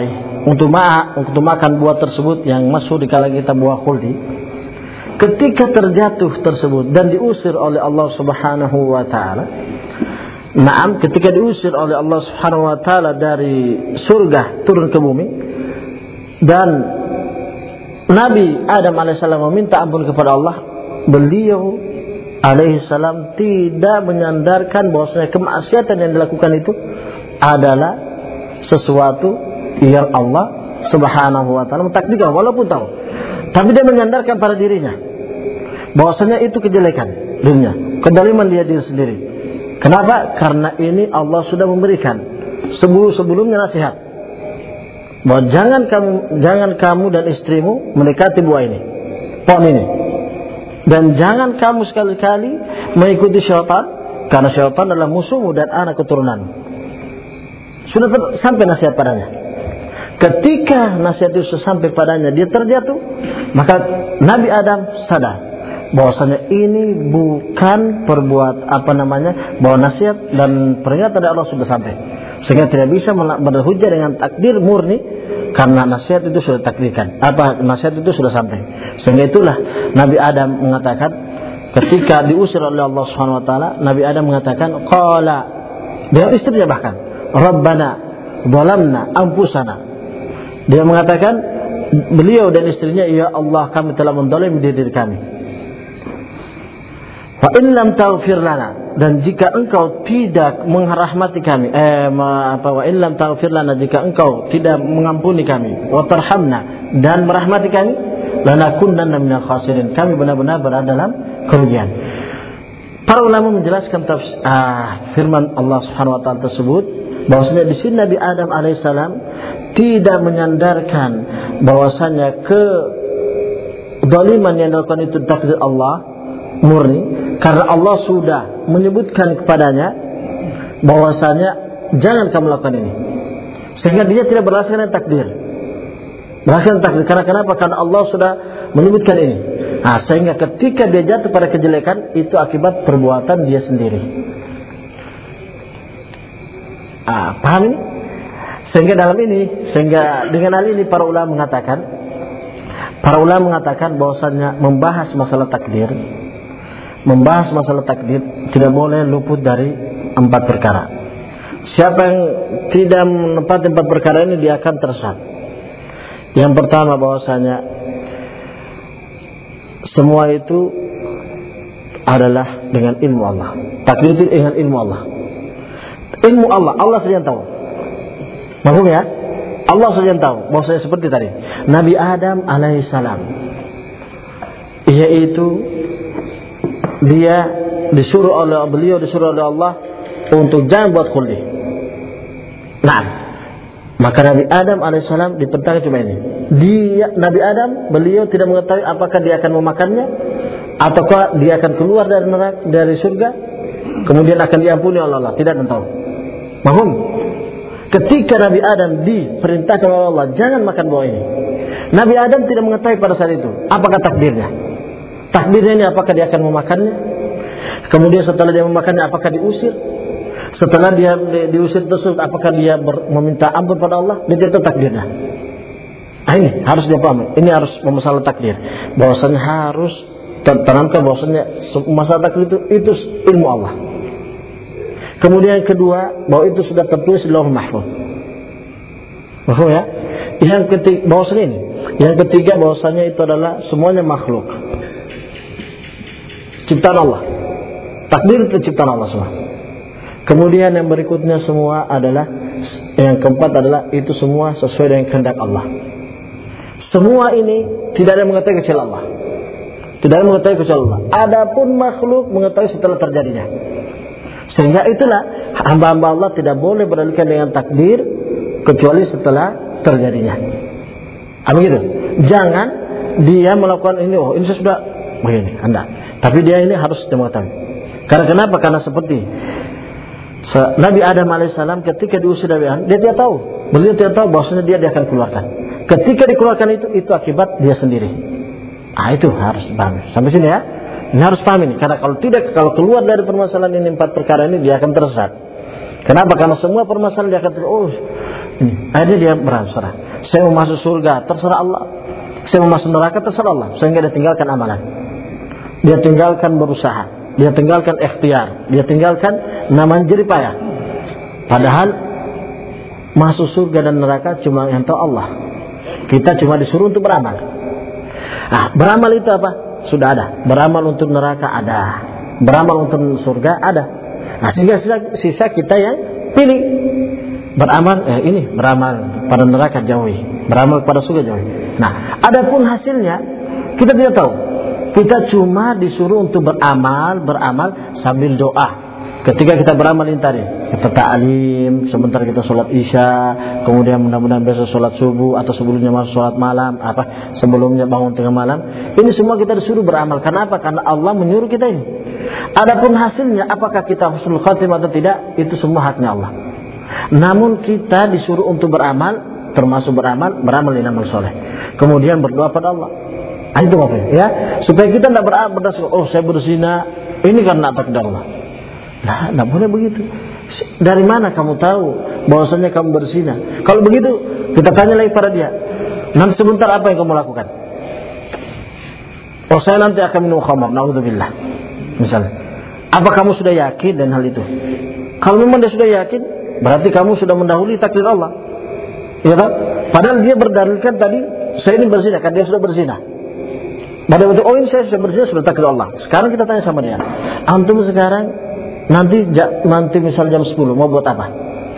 untuk ma untuk makan buah tersebut yang masuk di kalangan kita buah khuldi. Ketika terjatuh tersebut dan diusir oleh Allah Subhanahu wa taala. Naam, ketika diusir oleh Allah Subhanahu wa taala dari surga turun ke bumi dan Nabi Adam alaihissalam meminta ampun kepada Allah, beliau alaihissalam tidak menyandarkan bahwasanya kemaksiatan yang dilakukan itu adalah sesuatu yang Allah Subhanahu wa taala mentakdirkan, walaupun tahu. Tapi dia menyandarkan pada dirinya bahwasanya itu kejelekan dirinya, kedaliman dia diri sendiri. Kenapa? Karena ini Allah sudah memberikan sebelum-sebelumnya nasihat bahwa jangan kamu jangan kamu dan istrimu mendekati buah ini, pohon ini. Dan jangan kamu sekali-kali mengikuti syaitan, karena syaitan adalah musuhmu dan anak keturunan. Sudah sampai nasihat padanya. Ketika nasihat itu sampai padanya, dia terjatuh, maka Nabi Adam sadar bahwasanya ini bukan perbuat apa namanya, bahwa nasihat dan peringatan dari Allah sudah sampai, sehingga tidak bisa berhujjah dengan takdir murni, karena nasihat itu sudah takdirkan, apa nasihat itu sudah sampai. Sehingga itulah Nabi Adam mengatakan ketika diusir oleh Allah Subhanahu wa taala, Nabi Adam mengatakan qala, dengan istrinya bahkan, Rabbana zalamna anfusana. Dia mengatakan, beliau dan istrinya, ya Allah, kami telah menzalimi diri kami. Fa in lam taghfir lana, dan jika engkau tidak merahmati kami, eh apa wa in lam taghfir lana, jika engkau tidak mengampuni kami, wa tarhamna, dan merahmati kami, lanakunanna minal khasirin, kami benar-benar berada dalam kerugian. Para ulama menjelaskan tafsir ah, firman Allah Subhanahu wa taala tersebut, bahwasanya di sini Nabi Adam alaihissalam tidak menyandarkan bahwasanya ke zaliman yang dilakukan itu takdir Allah murni, karena Allah sudah menyebutkan kepadanya bahwasanya jangan kamu lakukan ini, sehingga dia tidak berdasarkan takdir. Berdasarkan takdir karena kenapa? Karena Allah sudah menyebutkan ini. Nah, sehingga ketika dia jatuh pada kejelekan, itu akibat perbuatan dia sendiri. Ah, paham ini? Sehingga dalam ini, sehingga dengan hal ini para ulama mengatakan, para ulama mengatakan bahwasanya membahas masalah takdir, membahas masalah takdir tidak boleh luput dari empat perkara. Siapa yang tidak menepati empat perkara ini, dia akan tersesat. Yang pertama, bahwasanya semua itu adalah dengan ilmu Allah. Takdir itu dengan ilmu Allah. Ilmu Allah, Allah saja yang tahu. Maksud ya? Allah saja yang tahu. Bahwasanya seperti tadi, Nabi Adam alaihissalam, yaitu dia disuruh oleh beliau disuruh oleh Allah untuk jangan buat khuldi. Nah, maka Nabi Adam alaihissalam diperintahkan cuma ini. Dia Nabi Adam, beliau tidak mengetahui apakah dia akan memakannya ataukah dia akan keluar dari neraka, dari surga, kemudian akan diampuni oleh Allah. Tidak tahu. Mahum. Ketika Nabi Adam diperintahkan oleh Allah jangan makan buah ini, Nabi Adam tidak mengetahui pada saat itu apakah takdirnya. Takdirnya ini apakah dia akan memakannya? Kemudian setelah dia memakannya apakah diusir? Setelah dia di, diusir tersebut apakah dia ber, meminta ampun pada Allah? Dia tidak tahu takdirnya. Nah, ini harus dia pahami. Ini harus masalah takdir. Bahwasanya harus tertanamkan bahwasanya masalah takdir itu itu ilmu Allah. Kemudian yang kedua, bahwa itu sudah tertulis di Lauhul Mahfuz. Mahfuz ya? Yang ketiga, bahwasanya ini. Yang ketiga, bahwasanya itu adalah semuanya makhluk. Ciptaan Allah. Takdir itu ciptaan Allah semua. Kemudian yang berikutnya semua adalah, yang keempat adalah itu semua sesuai dengan kehendak Allah. Semua ini tidak ada yang mengetahui kecuali Allah. Tidak ada yang mengetahui kecuali Allah. Adapun makhluk mengetahui setelah terjadinya. Sehingga itulah hamba-hamba Allah tidak boleh berdalilkan dengan takdir kecuali setelah terjadinya. Apa gitu? Jangan dia melakukan ini, oh ini sudah begini, anda. Tapi dia ini harus mengetahui. Karena kenapa? Karena seperti Nabi Adam alaihissalam ketika diusir dari Adam, dia tidak tahu. Beliau tidak tahu bahwasanya dia, dia akan keluarkan. Ketika dikeluarkan itu, itu akibat dia sendiri. Ah, itu harus paham. Sampai sini ya. Ini harus paham ini. Karena kalau tidak, kalau keluar dari permasalahan ini empat perkara ini, dia akan tersesat. Kenapa? Karena semua permasalahan dia akan tersesat. Oh, Ini. Akhirnya dia berserah. Saya mau masuk surga, terserah Allah. Saya mau masuk neraka, terserah Allah. Sehingga dia tinggalkan amalan. Dia tinggalkan berusaha. Dia tinggalkan ikhtiar. Dia tinggalkan namanya jerih payah. Padahal masuk surga dan neraka cuma yang tahu Allah. Kita cuma disuruh untuk beramal. Nah, beramal itu apa? Sudah ada. Beramal untuk neraka ada. Beramal untuk surga ada. Nah, sehingga sisa, sisa kita yang pilih. Beramal, eh, ini beramal pada neraka jauhi, beramal pada surga jauhi. Nah, adapun hasilnya kita tidak tahu. Kita cuma disuruh untuk beramal, beramal sambil doa. Ketika kita beramal ini tadi, kita ta'lim, sebentar kita sholat isya, kemudian mudah-mudahan besok sholat subuh atau sebelumnya masuk sholat malam, apa sebelumnya bangun tengah malam. Ini semua kita disuruh beramal. Kenapa? Karena Allah menyuruh kita ini. Adapun hasilnya, apakah kita husnul khatimah atau tidak, itu semua haknya Allah. Namun kita disuruh untuk beramal, termasuk beramal, beramal di amal soleh. Kemudian berdoa pada Allah. Ah, itu apa ya? Supaya kita tidak beramal berdasarkan, oh saya berzina, ini karena takdir Allah. Nah, tidak boleh begitu. Dari mana kamu tahu bahwasanya kamu berzina? Kalau begitu, kita tanya lagi pada dia. Nanti sebentar apa yang kamu lakukan? Oh saya nanti akan minum khamar, naudzubillah. Misalnya, apa kamu sudah yakin dan hal itu? Kalau memang dia sudah yakin, berarti kamu sudah mendahului takdir Allah. Ya kan? Padahal dia berdalilkan tadi, saya ini berzina, kan dia sudah berzina. Pada waktu oh ini saya sudah berzina, sudah takdir Allah. Sekarang kita tanya sama dia, antum sekarang nanti nanti misal jam sepuluh mau buat apa?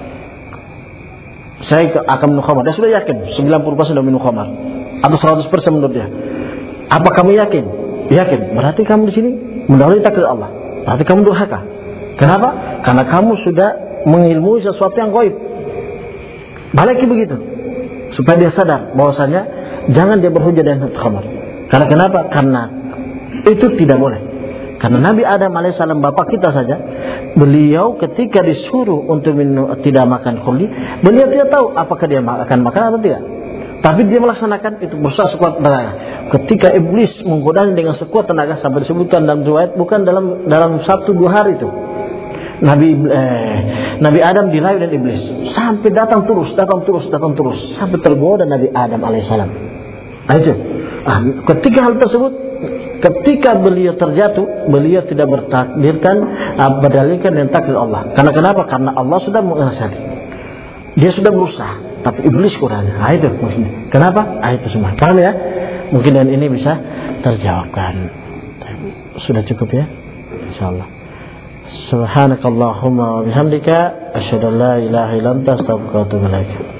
Saya akan minum khamar. Dia sudah yakin sembilan puluh persen sudah minum khamar atau seratus persen menurut dia. Apa kamu yakin? Yakin. Berarti kamu di sini mendahului takdir Allah. Berarti kamu durhaka. Kenapa? Karena kamu sudah mengilmui sesuatu yang gaib. Balik begitu. Supaya dia sadar bahwasanya jangan dia berhujjah dengan khamar. Karena kenapa? Karena itu tidak boleh. Karena Nabi Adam alaihissalam bapak kita saja, beliau ketika disuruh untuk minum, tidak makan khuldi, beliau tidak tahu apakah dia akan makan atau tidak. Tapi dia melaksanakan itu berusaha sekuat tenaga. Ketika iblis menggodanya dengan sekuat tenaga sampai disebutkan dalam riwayat bukan dalam dalam satu dua hari itu. Nabi eh, Nabi Adam dirayu dan iblis sampai datang terus, datang terus, datang terus sampai tergoda Nabi Adam alaihissalam. Nah, itu. Ah, ketika hal tersebut, ketika beliau terjatuh, beliau tidak bertakdirkan, uh, berdalilkan dengan takdir Allah. Karena kenapa? Karena Allah sudah mengasihani. Dia sudah berusaha, tapi iblis kurang. Ah, itu maksudnya. Kenapa? Ah, itu semua. Paham ya? Mungkin dengan ini bisa terjawabkan. Sudah cukup ya? Insyaallah. Subhanakallahumma wa bihamdika asyhadu an la ilaha illa anta astaghfiruka wa atubu ilaik.